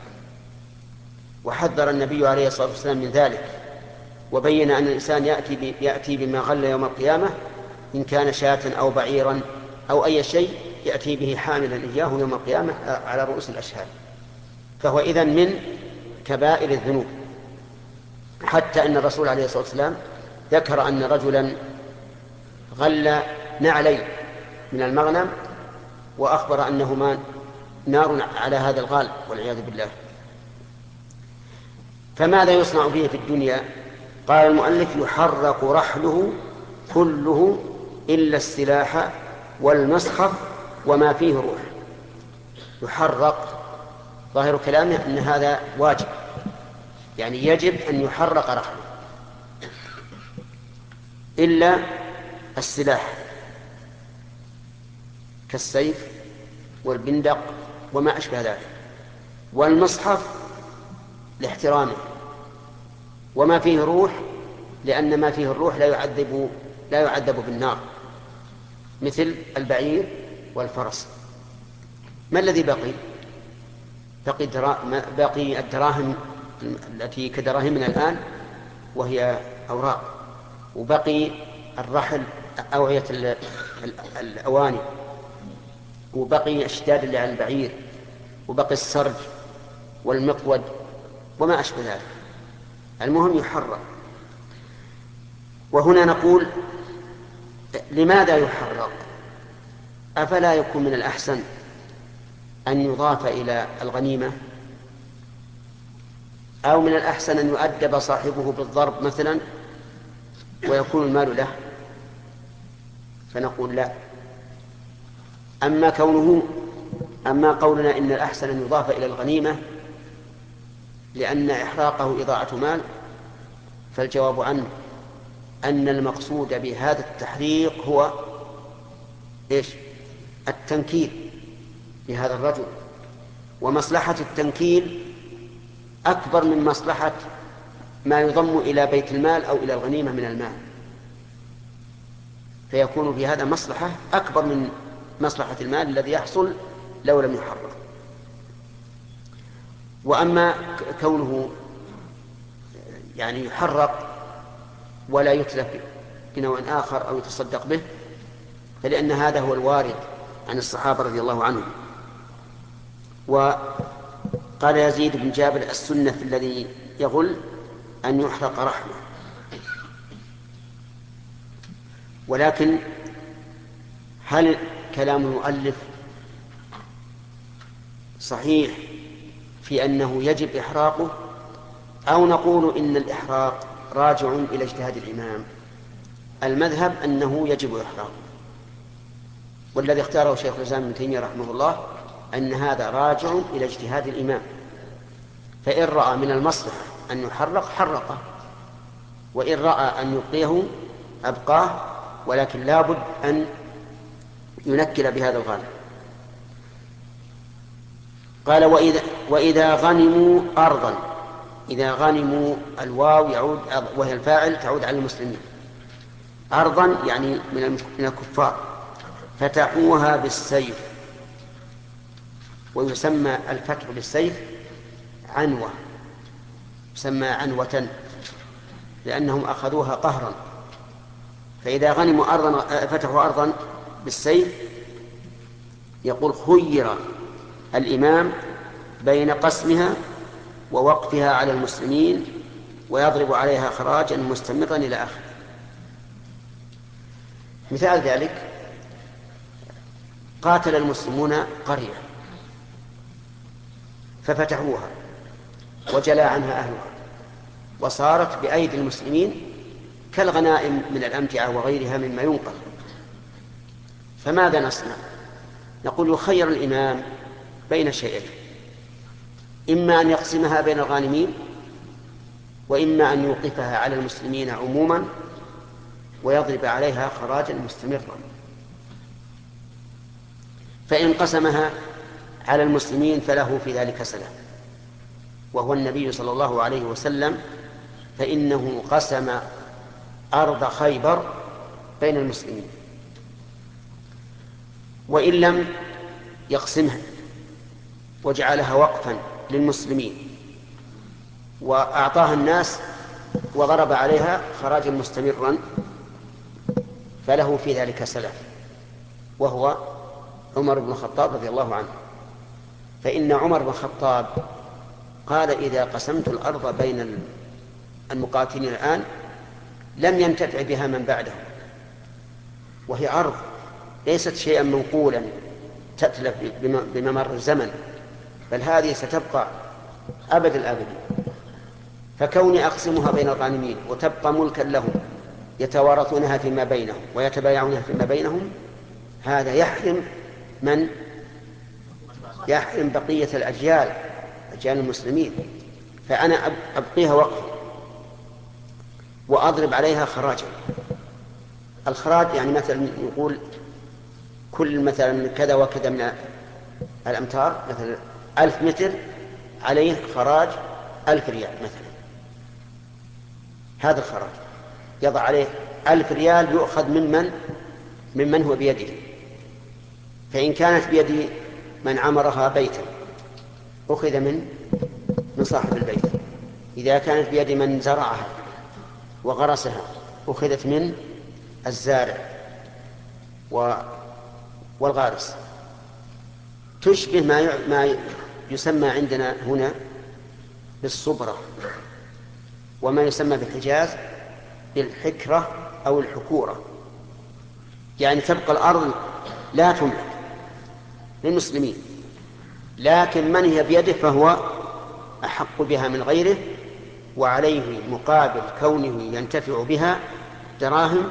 وحذر النبي عليه الصلاة والسلام من ذلك، وبين أن الإنسان يأتي, يأتي بما غل يوم القيامة إن كان شاة أو بعيرا أو أي شيء يأتي به حاملا إياه يوم القيامة على رؤوس الأشهاد. فهو إذن من كبائر الذنوب، حتى أن الرسول عليه الصلاة والسلام ذكر أن رجلا غل نعلي من المغنم وأخبر أنهما نار على هذا الغال والعياذ بالله. فماذا يصنع به في الدنيا؟ قال المؤلف: يحرق رحله كله إلا السلاح والمصحف وما فيه روح. يحرق، ظاهر كلامه أن هذا واجب، يعني يجب أن يحرق رحله إلا السلاح كالسيف والبندق وما أشبه ذلك، والمصحف لاحترامه، وما فيه روح لأن ما فيه الروح لا يعذب لا يعذب بالنار، مثل البعير والفرس. ما الذي بقي؟ بقي, بقي الدراهم التي كدراهمنا الآن وهي أوراق، وبقي الرحل أوعية الأواني، وبقي الشداد اللي على البعير، وبقي السرج والمقود وما أشبه ذلك. المهم يحرق. وهنا نقول: لماذا يحرق؟ أفلا يكون من الأحسن أن يضاف إلى الغنيمة، أو من الأحسن أن يؤدب صاحبه بالضرب مثلا ويكون المال له؟ فنقول لا. أما كونه أما قولنا إن الأحسن أن يضاف إلى الغنيمة لأن إحراقه إضاعة مال، فالجواب عنه أن المقصود بهذا التحريق هو إيش؟ التنكيل لهذا الرجل، ومصلحة التنكيل أكبر من مصلحة ما يضم إلى بيت المال أو إلى الغنيمة من المال، فيكون في هذا مصلحة أكبر من مصلحة المال الذي يحصل لو لم يحرق. وأما كونه يعني يحرق ولا يتلف بنوع آخر أو يتصدق به، فلأن هذا هو الوارد عن الصحابة رضي الله عنهم. وقال يزيد بن جابر: السنة في الذي يغل أن يحرق رحمه. ولكن هل كلام المؤلف صحيح في أنه يجب إحراقه، أو نقول إن الإحراق راجع إلى اجتهاد الإمام؟ المذهب أنه يجب إحراقه، والذي اختاره شيخ الإسلام ابن تيمية رحمه الله أن هذا راجع إلى اجتهاد الإمام، فإن رأى من المصلحة أن يحرق حرقه، وإن رأى أن يبقيه أبقاه، ولكن لا بد أن ينكل بهذا الغالب. قال: وإذا, وإذا غنموا أرضا. إذا غنموا الواو يعود وهي الفاعل تعود على المسلمين، أرضا يعني من الكفار، فتحوها بالسيف. ويسمى الفتح بالسيف عنوة، يسمى عنوة لأنهم أخذوها قهرا. فإذا غنموا أرضا فتحوا أرضا بالسيف، يقول: خير الإمام بين قسمها ووقفها على المسلمين ويضرب عليها خراجا مستمرا إلى آخره. مثال ذلك: قاتل المسلمون قرية ففتحوها وجلى عنها أهلها وصارت بأيدي المسلمين كالغنائم من الأمتعة وغيرها مما ينقل، فماذا نصنع؟ نقول: يخير الإمام بين شيئين: إما أن يقسمها بين الغانمين، وإما أن يوقفها على المسلمين عموما ويضرب عليها خراجا مستمرا. فإن قسمها على المسلمين فله في ذلك سلام، وهو النبي صلى الله عليه وسلم، فإنه قسم أرض خيبر بين المسلمين. وإن لم يقسمها وجعلها وقفا للمسلمين وأعطاها الناس وضرب عليها خراجا مستمرا فله في ذلك سلف، وهو عمر بن الخطاب رضي الله عنه. فإن عمر بن الخطاب قال إذا قسمت الأرض بين المقاتلين الآن لم ينتفع بها من بعدهم، وهي أرض ليست شيئا منقولا تتلف بممر الزمن، بل هذه ستبقى أبد الآبدين. فكوني أقسمها بين الغانمين وتبقى ملكا لهم يتوارثونها فيما بينهم ويتبايعونها فيما بينهم، هذا يحرم من يحرم بقية الأجيال أجيال المسلمين. فأنا أبقيها وقفا وأضرب عليها خراجا. الخراج يعني مثلا يقول كل مثلا كذا وكذا من الأمتار، مثلا ألف متر عليه خراج ألف ريال مثلا، هذا الخراج يضع عليه ألف ريال يؤخذ ممن ممن هو بيده. فإن كانت بيد من عمرها بيتا أخذ من من صاحب البيت، إذا كانت بيد من زرعها وغرسها أخذت من الزارع والغارس. تشبه ما ما يسمى عندنا هنا بالصبرة، وما يسمى بالحجاز بالحكرة أو الحكورة، يعني تبقى الأرض لا تملك للمسلمين، لكن من هي بيده فهو أحق بها من غيره، وعليه مقابل كونه ينتفع بها دراهم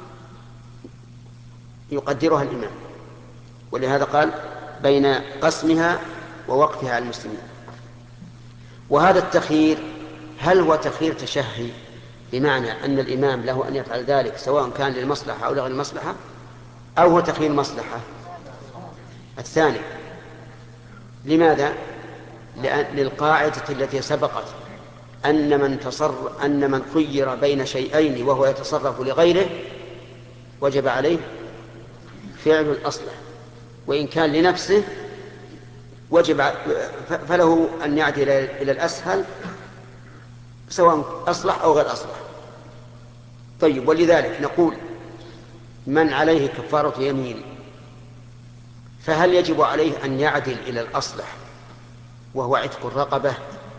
يقدرها الإمام. ولهذا قال بين قسمها ووقفها على المسلمين. وهذا التخيير هل هو تخيير تشهي بمعنى أن الإمام له أن يفعل ذلك سواء كان للمصلحة أو لغير المصلحة، أو هو تخيير مصلحة؟ الثاني. لماذا؟ لأن للقاعدة التي سبقت أن من تصر أن من خير بين شيئين وهو يتصرف لغيره وجب عليه فعل الأصلح، وإن كان لنفسه وجب فله أن يعدل إلى الأسهل سواء أصلح أو غير أصلح. طيب، ولذلك نقول من عليه كفارة يمين فهل يجب عليه أن يعدل إلى الأصلح وهو عتق الرقبة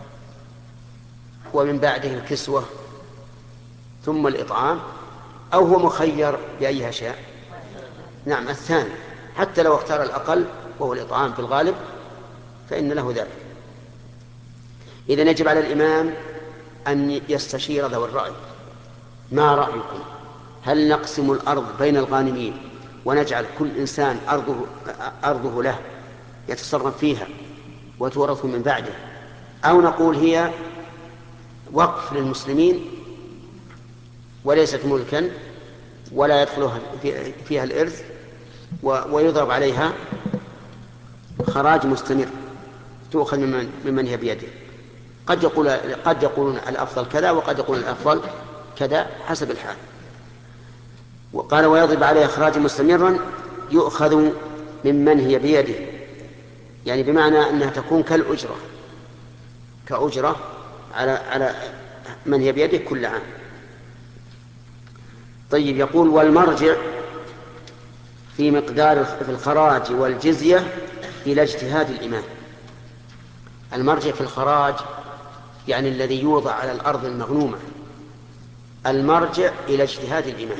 ومن بعده الكسوة ثم الإطعام، أو هو مخير بأيها شاء؟ نعم، الثاني، حتى لو اختار الأقل وهو الإطعام في الغالب فإن له ذلك. إذن يجب على الإمام أن يستشير ذوي الرأي، ما رأيكم؟ هل نقسم الأرض بين الغانمين ونجعل كل إنسان أرضه, أرضه له يتصرف فيها وتورث من بعده، أو نقول هي وقف للمسلمين وليست ملكا ولا يدخلها فيها الإرث ويضرب عليها خراج مستمر تؤخذ ممن, ممن هي بيده؟ قد يقول قد يقولون الأفضل كذا وقد يقولون الأفضل كذا حسب الحال. وقال ويضرب عليها خراجا مستمرا يؤخذ ممن هي بيده، يعني بمعنى أنها تكون كالأجرة كأجرة على على من هي بيده كل عام. طيب، يقول والمرجع في مقدار في الخراج والجزية إلى اجتهاد الإمام. المرجع في الخراج يعني الذي يوضع على الأرض المغنومة، المرجع إلى اجتهاد الإمام.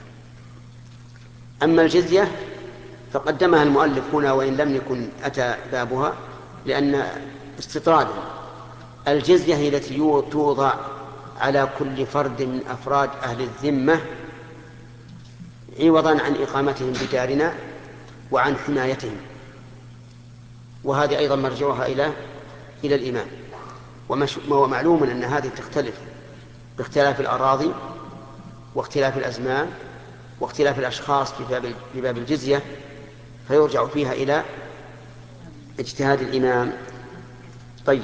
أما الجزية فقدمها المؤلف هنا وإن لم يكن أتى بابها لأن استطرادا. الجزية هي التي توضع على كل فرد من أفراد أهل الذمة عوضا عن إقامتهم بدارنا وعن حمايتهم، وهذه أيضا مرجعها إلى إلى الإمام. ومعلوم أن هذه تختلف باختلاف الأراضي واختلاف الأزمان واختلاف الأشخاص في باب الجزية، فيرجع فيها إلى اجتهاد الإمام. طيب،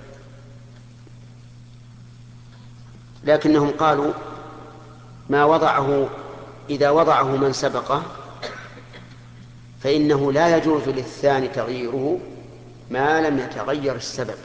لكنهم قالوا ما وضعه إذا وضعه من سبقه فإنه لا يجوز للثاني تغييره ما لم يتغير السبب.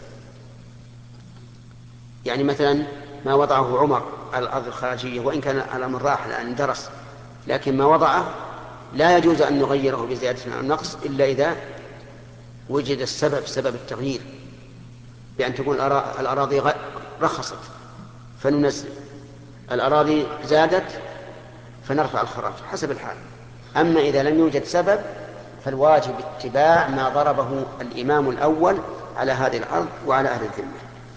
يعني مثلا ما وضعه عمر على الأرض الخارجية، وإن كان الأمر راح الآن درس، لكن ما وضعه لا يجوز أن نغيره بزيادة أو نقص إلا إذا وجد السبب، سبب التغيير، بأن تكون الأراضي رخصت فننزل، الأراضي زادت فنرفع الخراج حسب الحال. أما إذا لم يوجد سبب فالواجب اتباع ما ضربه الإمام الأول على هذه الأرض وعلى أهل الذمة.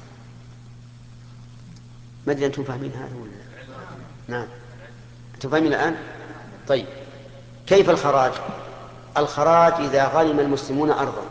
ما أدري أنتم فاهمين هذا ولا؟ نعم أنتم فاهمين الآن؟ طيب كيف الخراج؟ الخراج إذا غنم المسلمون أرضا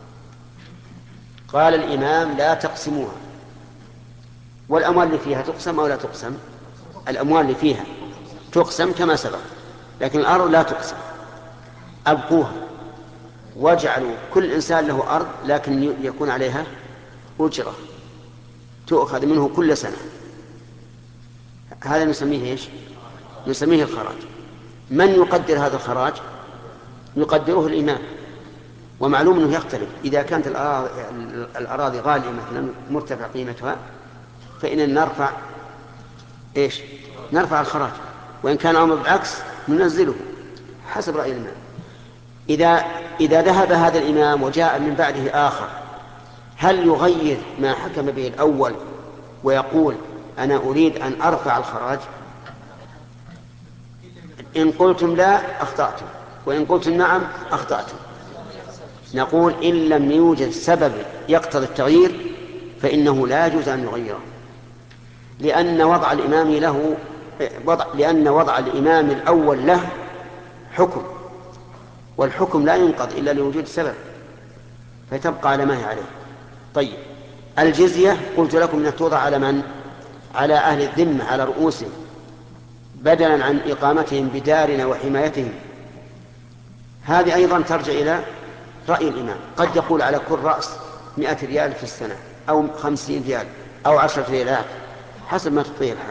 قال الإمام لا تقسموها، والأموال اللي فيها تقسم أو لا تقسم؟ الأموال اللي فيها تقسم كما سبق، لكن الأرض لا تقسم. أبقوها واجعلوا كل إنسان له أرض لكن يكون عليها أجرة تؤخذ منه كل سنة. هذا نسميه إيش؟ نسميه الخراج. من يقدر هذا الخراج؟ يقدره الإمام، ومعلوم أنه يختلف. إذا كانت الأراضي غالية مثلا مرتفع قيمتها فإننا نرفع إيش؟ نرفع الخراج، وإن كان أمر بالعكس ننزله حسب رأي الإمام. إذا إذا ذهب هذا الإمام وجاء من بعده آخر، هل يغير ما حكم به الأول ويقول أنا أريد أن أرفع الخراج؟ إن قلتم لا أخطأتم، وإن قلتم نعم أخطأتم. نقول إن لم يوجد سبب يقتضي التغيير فإنه لا يجوز أن يغيره، لأن وضع الإمام له وضع لأن وضع الإمام الأول له حكم، والحكم لا ينقض إلا لوجود سبب، فتبقى على ما هي عليه. طيب الجزية قلت لكم أنها توضع على من؟ على أهل الذمة، على رؤوسهم، بدلا عن إقامتهم بدارنا وحمايتهم. هذه أيضا ترجع إلى رأي الإمام، قد يقول على كل رأس مئة ريال في السنة أو خمسين ريال أو عشرة ريالات حسب ما تطيع الحال.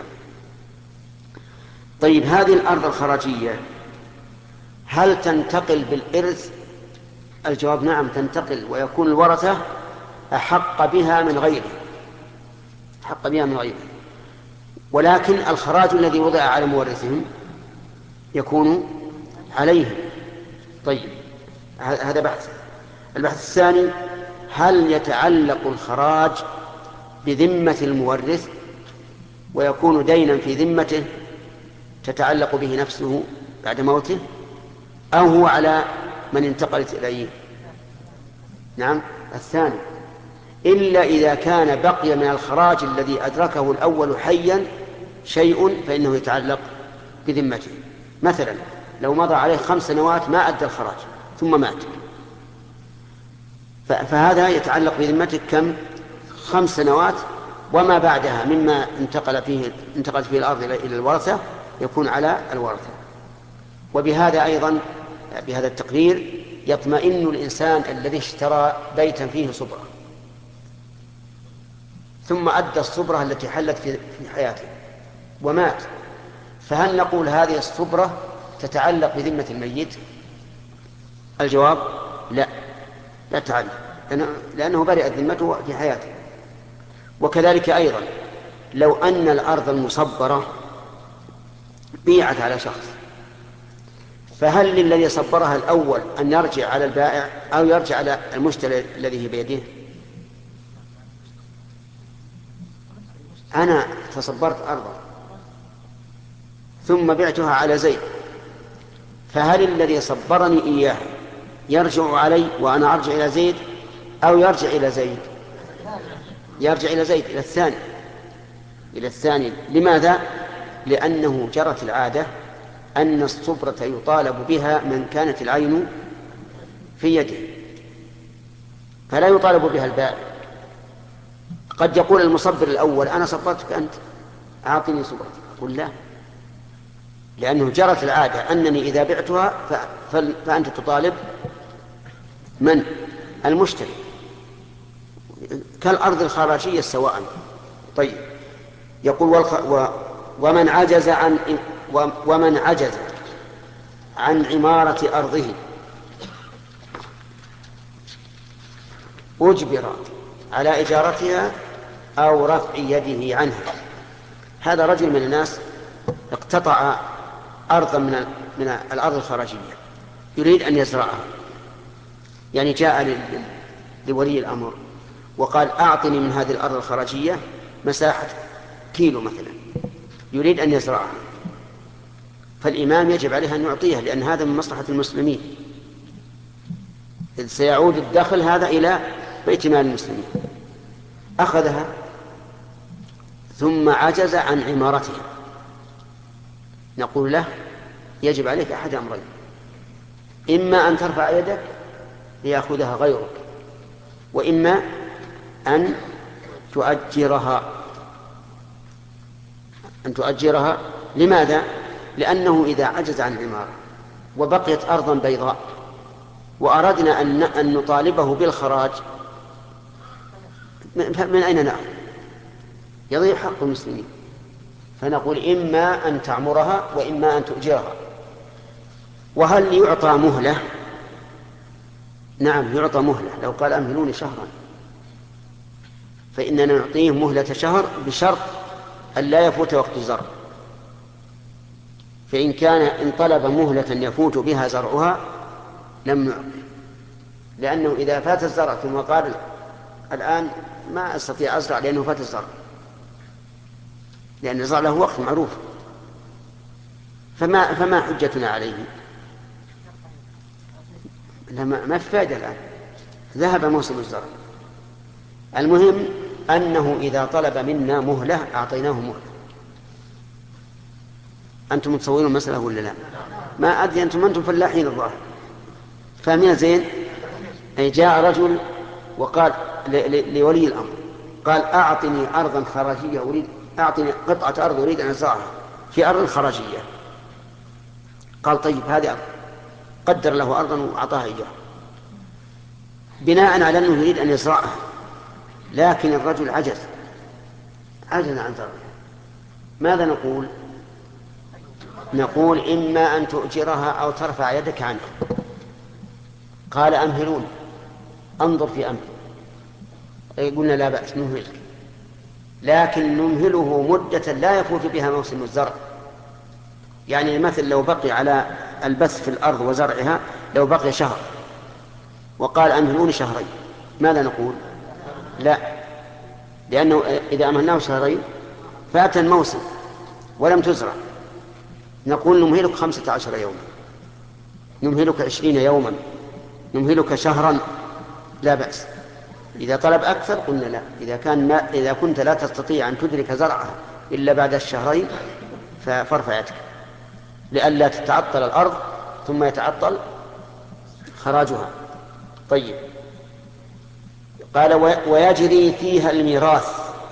طيب هذه الأرض الخراجية هل تنتقل بالإرث؟ الجواب نعم تنتقل، ويكون الورثة أحق بها من غيره، أحق بها من غيره، ولكن الخراج الذي وضع على مورثهم يكون عليهم. طيب هذا بحث. البحث الثاني: هل يتعلق الخراج بذمة المورث ويكون دينا في ذمته تتعلق به نفسه بعد موته، أو هو على من انتقلت إليه؟ نعم الثاني، إلا إذا كان بقي من الخراج الذي أدركه الأول حيا شيء فإنه يتعلق بذمته. مثلا لو مضى عليه خمس سنوات ما أدى الخراج ثم مات، فهذا يتعلق بذمته كم؟ خمس سنوات، وما بعدها مما انتقل فيه انتقلت فيه الأرض إلى الورثة يكون على الورثة. وبهذا أيضا بهذا التقرير يطمئن الإنسان الذي اشترى بيتا فيه صبرة ثم أدى الصبرة التي حلت في حياته ومات، فهل نقول هذه الصبرة تتعلق بذمة الميت؟ الجواب لا، لا تعلق، لأنه برئت ذمته في حياته. وكذلك أيضا لو أن الأرض المصبرة بيعت على شخص، فهل للذي صبرها الأول أن يرجع على البائع أو يرجع على المشتري الذي بيده؟ أنا تصبرت أرضا ثم بعتها على زيد، فهل الذي صبرني إياه يرجع علي وأنا أرجع إلى زيد أو يرجع إلى زيد؟ يرجع إلى زيد، إلى الثاني، إلى الثاني. لماذا؟ لأنه جرت العادة أن الصبرة يطالب بها من كانت العين في يده، فلا يطالب بها البائع. قد يقول المصبر الأول أنا صبرتك أنت أعطني صبرتك، قل لا، لأنه جرت العادة أنني إذا بعتها فأنت تطالب من؟ المشتري، كالأرض الخراجية سواء. طيب يقول والخ... و... ومن عجز عن ومن عجز عن عمارة أرضه أجبر على إجارتها أو رفع يده عنها. هذا رجل من الناس اقتطع أرضا من من الأرض الخراجية يريد أن يزرعها، يعني جاء لولي الأمر وقال أعطني من هذه الأرض الخراجية مساحة كيلو مثلا، يريد أن يزرعها، فالإمام يجب عليه أن يعطيه، لأن هذا من مصلحة المسلمين، إذ سيعود الدخل هذا إلى بيت مال المسلمين. أخذها ثم عجز عن عمارتها، نقول له يجب عليك أحد أمرين: إما أن ترفع يدك ليأخذها غيرك، وإما أن تؤجرها أن تؤجرها لماذا؟ لأنه إذا عجز عن العمارة وبقيت أرضا بيضاء وأردنا أن نطالبه بالخراج، من أين نأخذ؟ يضيع حق المسلمين. فنقول إما أن تعمرها وإما أن تؤجرها. وهل يعطى مهلة؟ نعم يعطى مهلة، لو قال أمهلوني شهرا فإننا نعطيه مهلة شهر بشرط أن لا يفوت وقت الزرع. فإن كان إن طلب مهلة يفوت بها زرعها لم نعطي، لأنه إذا فات الزرع ثم قال الآن ما أستطيع أزرع لأنه فات الزرع، لأن الزرع له وقت معروف، فما, فما حجتنا عليه؟ ما في فائدة الآن، ذهب موسم الزرع. المهم أنه إذا طلب منا مهلة أعطيناه مهلة. أنتم متصورون المسألة ولا لا؟ ما أدري، أنتم أنتم فلاحين الظاهر فاهمين زين. أي جاء رجل وقال لولي الأمر قال أعطني أرضا خراجية أريد أعطني قطعة أرض أريد أن أزرعها في أرض خراجية. قال طيب هذه أرض، قدر له أرضا وأعطاها إياه بناء على أنه يريد أن يزرعها، لكن الرجل عجز عجز عن زرعها. ماذا نقول؟ نقول إما أن تؤجرها أو ترفع يدك عنه. قال أمهلون أنظر في أمر، قلنا لا بأس نمهلك، لكن نمهله مدة لا يفوت بها موسم الزرع. يعني مثل لو بقي على البث في الأرض وزرعها لو بقي شهر وقال أمهلوني شهرين، ماذا نقول؟ لا، لأنه إذا أمهلناه شهرين فات الموسم ولم تزرع، نقول نمهلك خمسة عشر يوما، نمهلك عشرين يوما، نمهلك شهرا، لا بأس. إذا طلب أكثر قلنا لا، إذا, كان ما إذا كنت لا تستطيع أن تدرك زرعها إلا بعد الشهرين فارفع يدك لئلا تتعطل الأرض ثم يتعطل خراجها. طيب، قال ويجري فيها الميراث.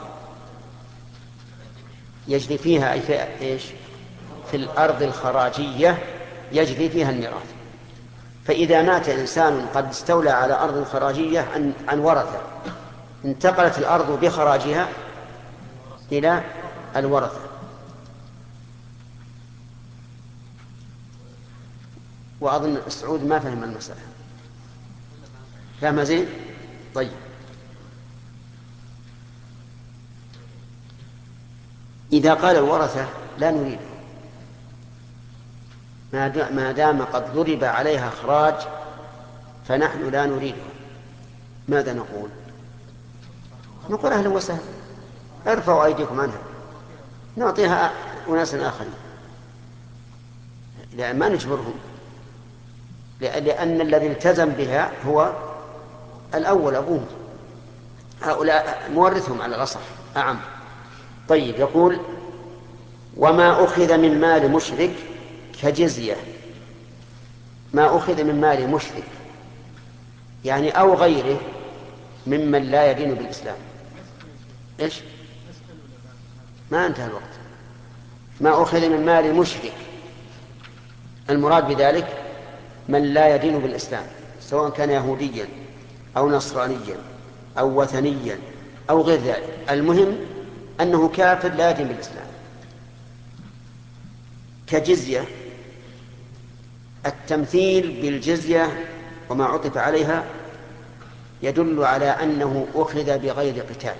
يجري فيها أي في إيش؟ في الأرض الخراجية يجري فيها الميراث. فإذا مات إنسان قد استولى على أرض خراجية عن, عن ورثة، انتقلت الأرض بخراجها إلى الورثة. وأظن السعود ما فهم المسألة، فهم زين؟ طيب، إذا قال الورثة لا نريد ما دام قد ضرب عليها خراج فنحن لا نريدها، ماذا نقول؟ نقول أهلا وسهلا، ارفعوا أيديكم عنها، نعطيها أناس آخرين، لأن ما نجبرهم، لأن الذي التزم بها هو الأول أبوهم، هؤلاء مورثهم على الأصح أعم. طيب، يقول وما أخذ من مال مشرك كجزية. ما أخذ من مال مشرك يعني أو غيره ممن لا يدين بالإسلام. إيش؟ ما انتهى الوقت. ما أخذ من مال مشرك، المراد بذلك من لا يدين بالإسلام، سواء كان يهوديا أو نصرانيا أو وثنيا أو غير ذلك، المهم أنه كافر لا يدين بالإسلام. كجزية، التمثيل بالجزية وما عطف عليها يدل على أنه أخذ بغير قتال،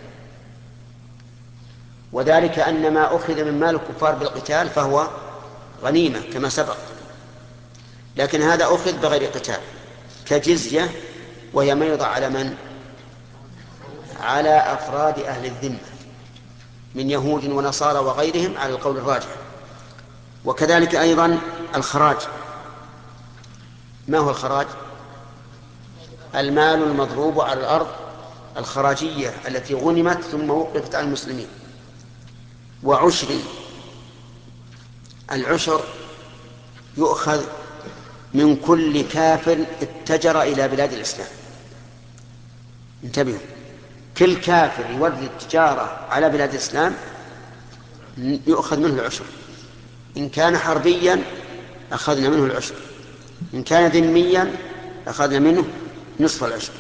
وذلك أن ما أخذ من مال الكفار بالقتال فهو غنيمة كما سبق، لكن هذا أخذ بغير قتال كجزية، وهي ما يوضع على من؟ على أفراد أهل الذمة من يهود ونصارى وغيرهم على القول الراجح. وكذلك أيضا الخراج. ما هو الخراج؟ المال المضروب على الأرض الخراجية التي غنمت ثم وقفت على المسلمين. وعشر، العشر يؤخذ من كل كافر اتجر إلى بلاد الإسلام. انتبهوا، كل كافر يورد التجارة على بلاد الإسلام يؤخذ منه العشر. إن كان حربيا أخذنا منه العشر، إن كان ذميا أخذنا منه نصف العشر.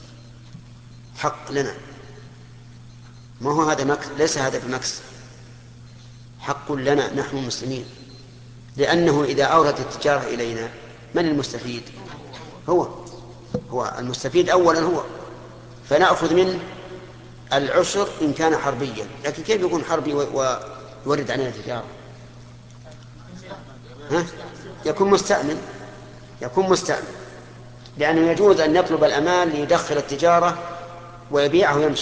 حق لنا، ما هو هذا مكس، ليس هذا بمكس، حق لنا نحن المسلمين، لأنه إذا أورد التجارة إلينا من المستفيد؟ هو هو المستفيد أولا هو، فنأخذ منه العشر إن كان حربيا. لكن كيف يكون حربي ويورد علينا التجارة؟ ها؟ يكون مستأمن، يكون مستأمن، لأنه يجوز أن يطلب الأمان ليدخل التجارة ويبيعه ويمشي،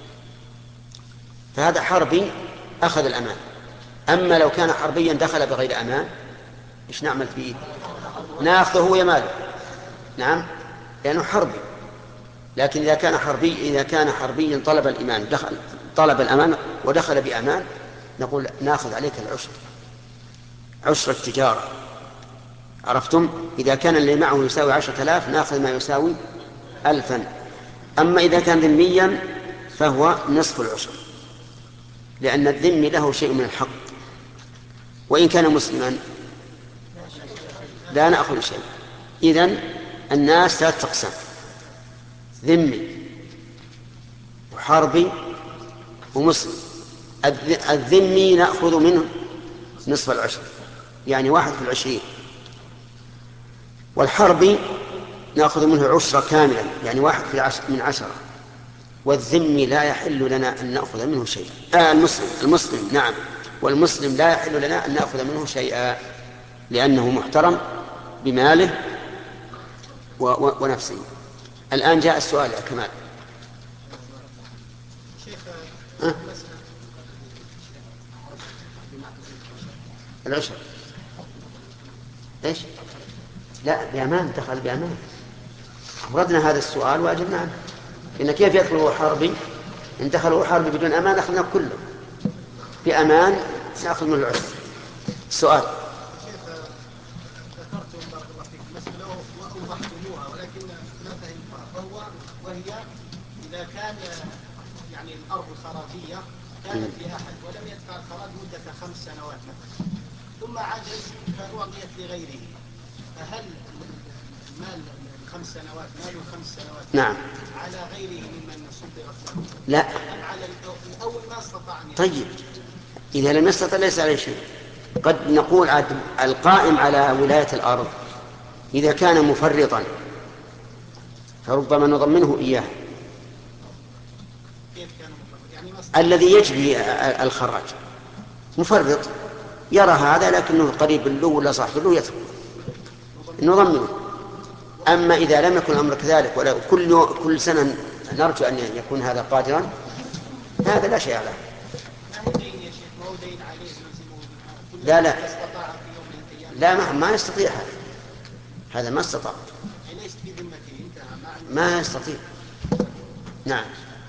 فهذا حربي أخذ الأمان. أما لو كان حربيا دخل بغير أمان إيش نعمل فيه؟ نأخذه هو يماله، نعم، لأنه حربي. لكن إذا كان حربي إذا كان حربيا طلب الإيمان دخل طلب الأمان ودخل بأمان نقول نأخذ عليك العشر، عشر التجارة. عرفتم؟ إذا كان اللي معه يساوي عشرة آلاف نأخذ ما يساوي ألفا. أما إذا كان ذميا فهو نصف العشر، لأن الذمي له شيء من الحق، وإن كان مسلما لا نأخذ شيء. إذن الناس ثلاث أقسام: ذمي وحربي ومسلم. الذمي نأخذ منه نصف العشر، يعني واحد في العشرين، والحربي نأخذ منه عشرة كاملا، يعني واحد في عشر من عشرة. والذمي لا يحل لنا أن نأخذ منه شيئا. آه المسلم المسلم نعم، والمسلم لا يحل لنا أن نأخذ منه شيئا، لأنه محترم بماله و و ونفسه. الآن جاء السؤال يا كمال. أه؟ العشر إيش؟ لا، بأمان، دخل بأمان. أوردنا هذا السؤال وأجبنا عنه. إن كيف يدخل هو حربي؟ إن دخل هو حربي بدون أمان أخذنا كله، بأمان نأخذ من العشر. السؤال. ذكرتم بارك الله فيكم مسألة وأوضحتموها ولكن ما فهمتها، فهو وهي إذا كان يعني الأرض خراجية كانت لأحد ولم يدفع الخراج مدة خمس سنوات مثلا، ثم عجز فأعطيت لغيره، فهل المال خمس سنوات مال خمس سنوات نعم على غيره ممن صدقت له؟ لا، على الأول ما استطاع. طيب إذا لم يستطع ليس عليه شيء. قد نقول القائم على ولاية الأرض إذا كان مفرطا فربما نضمنه إياه. الذي يجري الخراج مفرط يرى هذا لكنه قريب له ولا صاحب له يترك نضمنه. أما إذا لم يكن الأمر كذلك ولا كل كل سنة نرجو أن يكون هذا قادرا، هذا لا شيء له. لا لا لا ما, ما يستطيع هذا هذا ما استطاع، ما يستطيع. نعم.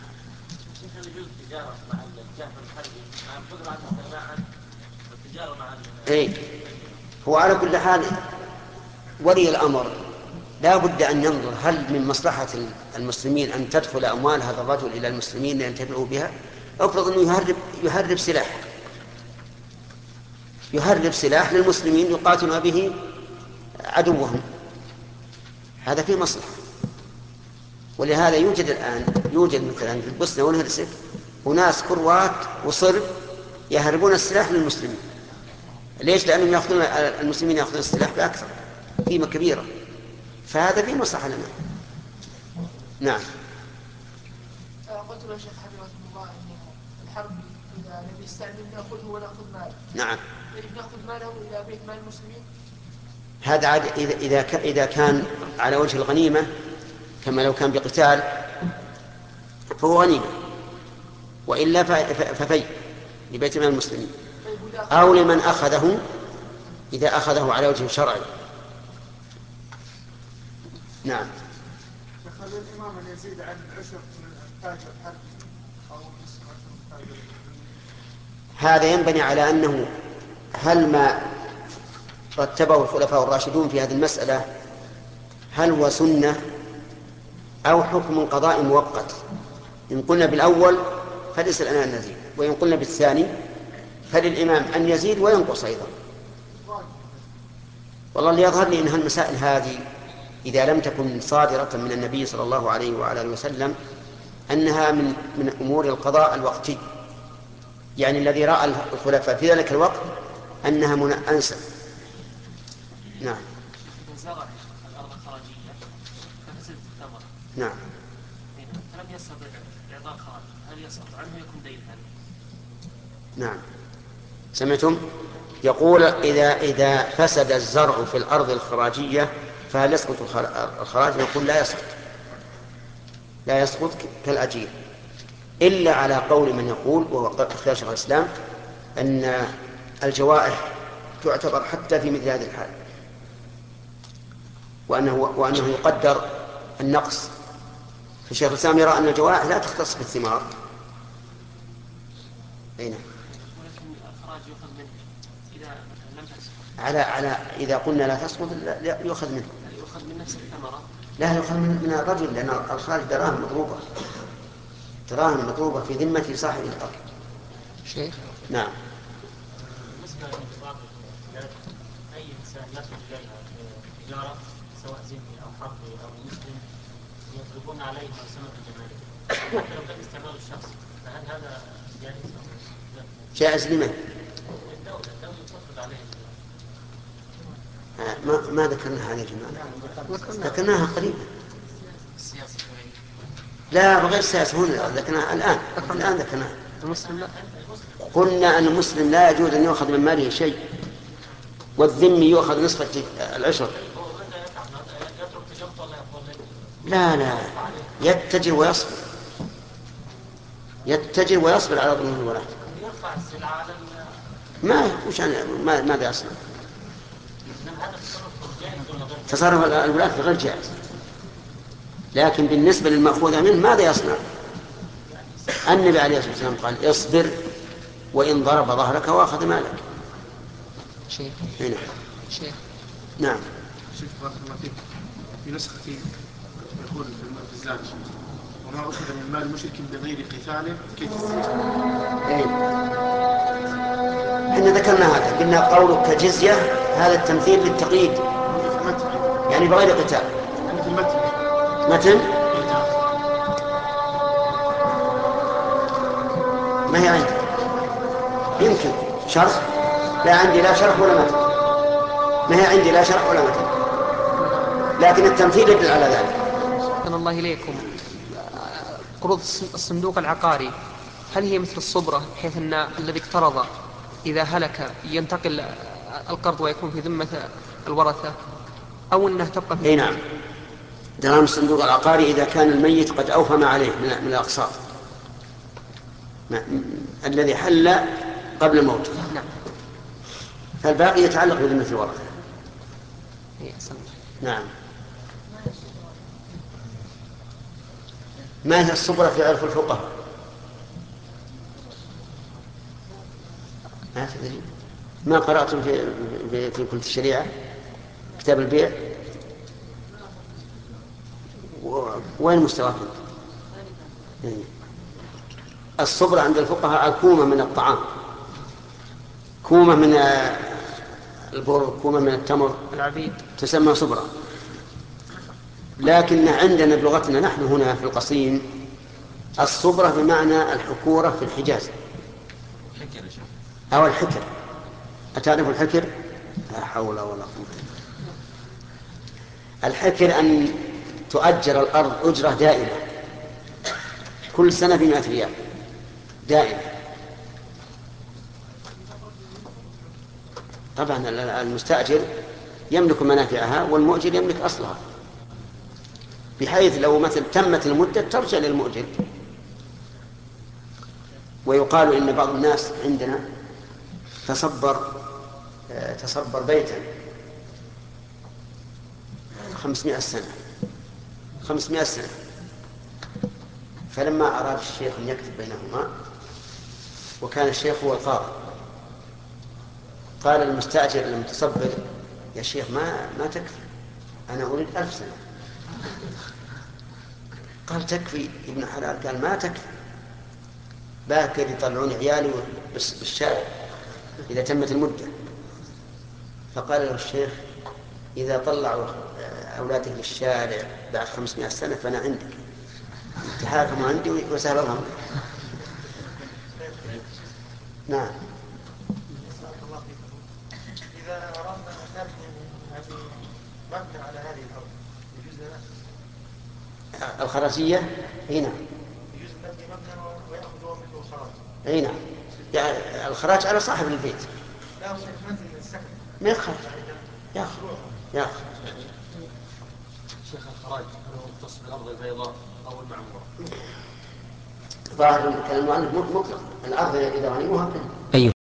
اي هو على كل حال ولي الأمر لا بد أن ينظر هل من مصلحة المسلمين أن تدخل أموال هذا الرجل إلى المسلمين لينتفعوا بها. أفرض أنه يهرب يهرب سلاح يهرب سلاح للمسلمين يقاتلون به عدوهم، هذا فيه مصلحة. ولهذا يوجد الآن يوجد مثلا في البوسنة والهرسك وناس كروات وصرب يهربون السلاح للمسلمين. ليش؟ لأنهم يأخذون المسلمين يأخذون السلاح بأكثر قيمة كبيرة، فهذا فيه مصلحة لنا. نعم. يقول يا شيخ حفظكم الله ان الحرب اذا نبي يستعمل ناخذه وناخذ ماله. نعم. طيب ناخذ ماله الى بيت مال المسلمين؟ هذا عاد إذا إذا إذا كان على وجه الغنيمة كما لو كان بقتال فهو غنيمة، وإلا ففي لبيت مال المسلمين، أو لمن أخذه إذا أخذه على وجه شرعي. نعم. هل الإمام أن يزيد عن عشر من تاج الحرب أو نصف عشر من تاج؟ هذا ينبني على أنه هل ما رتبه الخلفاء الراشدون في هذه المسألة هل هو سنة أو حكم قضاء مؤقت؟ إن قلنا بالأول فليس لنا أن نزيد، وإن قلنا بالثاني فللإمام أن يزيد وينقص أيضا. والله اللي يظهر لي أن المسائل هذه إذا لم تكن صادرة من النبي صلى الله عليه وعلى آله وسلم أنها من من أمور القضاء الوقتي، يعني الذي رأى الخلفاء في ذلك الوقت أنها من أنسب. نعم. إذا زرع الأرض الخراجية ففسدت الثمرة. نعم. فلم يستطع إعطاء الخراج، هل يسقط عنه يكون دين هذا؟ نعم. سمعتم؟ يقول إذا إذا فسد الزرع في الأرض الخراجية فهل يسقط الخراج؟ نقول لا يسقط، لا يسقط كالأجير، إلا على قول من يقول وهو اختيار شيخ الإسلام أن الجوائح تعتبر حتى في مثل هذه الحال، وأنه, وأنه يقدر النقص. فالشيخ الإسلام يرى أن الجوائح لا تختص بالثمار. أين؟ على على إذا قلنا لا تسقط لا يؤخذ منه. يؤخذ من نفس الثمرة؟ لا يؤخذ من الرجل، لأن الخراج دراهم مضروبة، دراهم مضروبة في ذمة صاحب الأرض. شيخ. نعم. بالنسبة لبعض البلاد أي إنسان يخرج إليها تجارة سواء ذمي أو حربي أو مسلم يطلبون عليه مرسومة الجمارك، حتى لو كان استعمال الشخص، فهل هذا جائز أو لا؟ جائز لمن؟ الدولة الدولة تفرض عليه. ما ما ذكرناها هذه الجماعة، ذكرناها قريبا. لا بغير سياسة، هنا ذكرناها الآن الآن ذكرناها. المسلم لا. قلنا أن المسلم لا يجوز أن يأخذ من ماله شيء، والذمي يأخذ نصف العشر. لا لا يتجر ويصبر، يتجر ويصبر على ظلم الولاة. ما وش ما ماذا يصنع؟ تصرف الولاة غير جائز، لكن بالنسبة للمأخوذ منه ماذا يصنع؟ النبي عليه الصلاة والسلام قال اصبر وإن ضرب ظهرك وأخذ مالك. شيخ. هنا. شيخ. نعم. شيخ بارك الله فيك، في نسختي يقول في الزاد وما أخذ من مال مشرك بغير قتال كيف الزيادة؟ إيه. احنا ذكرنا هذا، قلنا قولك كجزية هذا التمثيل للتقييد، يعني بغير قتال. مثل متن. متن؟ ما هي عندي؟ يمكن شرح؟ لا عندي لا شرح ولا متن. ما هي عندي لا شرح ولا متن، لكن التمثيل يدل على ذلك. أحسن الله إليكم. قروض الصندوق العقاري هل هي مثل الصبرة بحيث أن الذي اقترض إذا هلك ينتقل القرض ويكون في ذمة الورثة، أو أنها تبقى في؟ أي نعم، دراهم الصندوق العقاري إذا كان الميت قد أوفى ما عليه من الأقساط الذي حل قبل الموت، نعم، فالباقي يتعلق بذمة الورثة. نعم. ما هي الصبرة في عرف الفقهاء؟ ما تدري؟ ما قرأتم في في, في كتب الشريعة كتاب البيع؟ وين مستواكم؟ يعني الصبرة عند الفقهاء كومة من الطعام، كومة من البر، كومة من التمر، العبيد، تسمى صبرة. لكن عندنا بلغتنا نحن هنا في القصيم الصبرة بمعنى الحكورة في الحجاز أو الحكر. أتعرف الحكر؟ لا حول ولا قوة. الحكر أن تؤجر الأرض أجرة دائمة كل سنة بمئة ريال دائما. طبعا المستأجر يملك منافعها والمؤجر يملك أصلها، بحيث لو مثل تمت المدة ترجع للمؤجر. ويقال إن بعض الناس عندنا تصبر تصبر بيتا خمسمائة سنة خمسمائة سنة، فلما أراد الشيخ أن يكتب بينهما وكان الشيخ هو القاضي، قال المستأجر المتصبر: يا شيخ ما ما تكفي، أنا أريد ألف سنة. قال: تكفي ابن حلال. قال: ما تكفي، باكر يطلعون عيالي بالشارع إذا تمت المدة. فقال له الشيخ: إذا طلعوا أولادك للشارع بعد خمسمائة سنة فأنا عندك، تحاكموا عندي وسهل الأمر. نعم. إذا أردنا أن نبني مبنى على هذه الأرض يجوز لنا؟ الخراجية هنا يجوز نبني مبنى ويأخذوا منه الخراج؟ اي نعم، يعني الخراج على صاحب البيت. لا شيخ، منزل السكن ما يخرج، ياخذ ياخذ. شيخ الخراج هل هو مختص بالأرض البيضاء أو المعمورة؟ ظاهر كلام المؤلف مطلق، الأرض إذا غنموها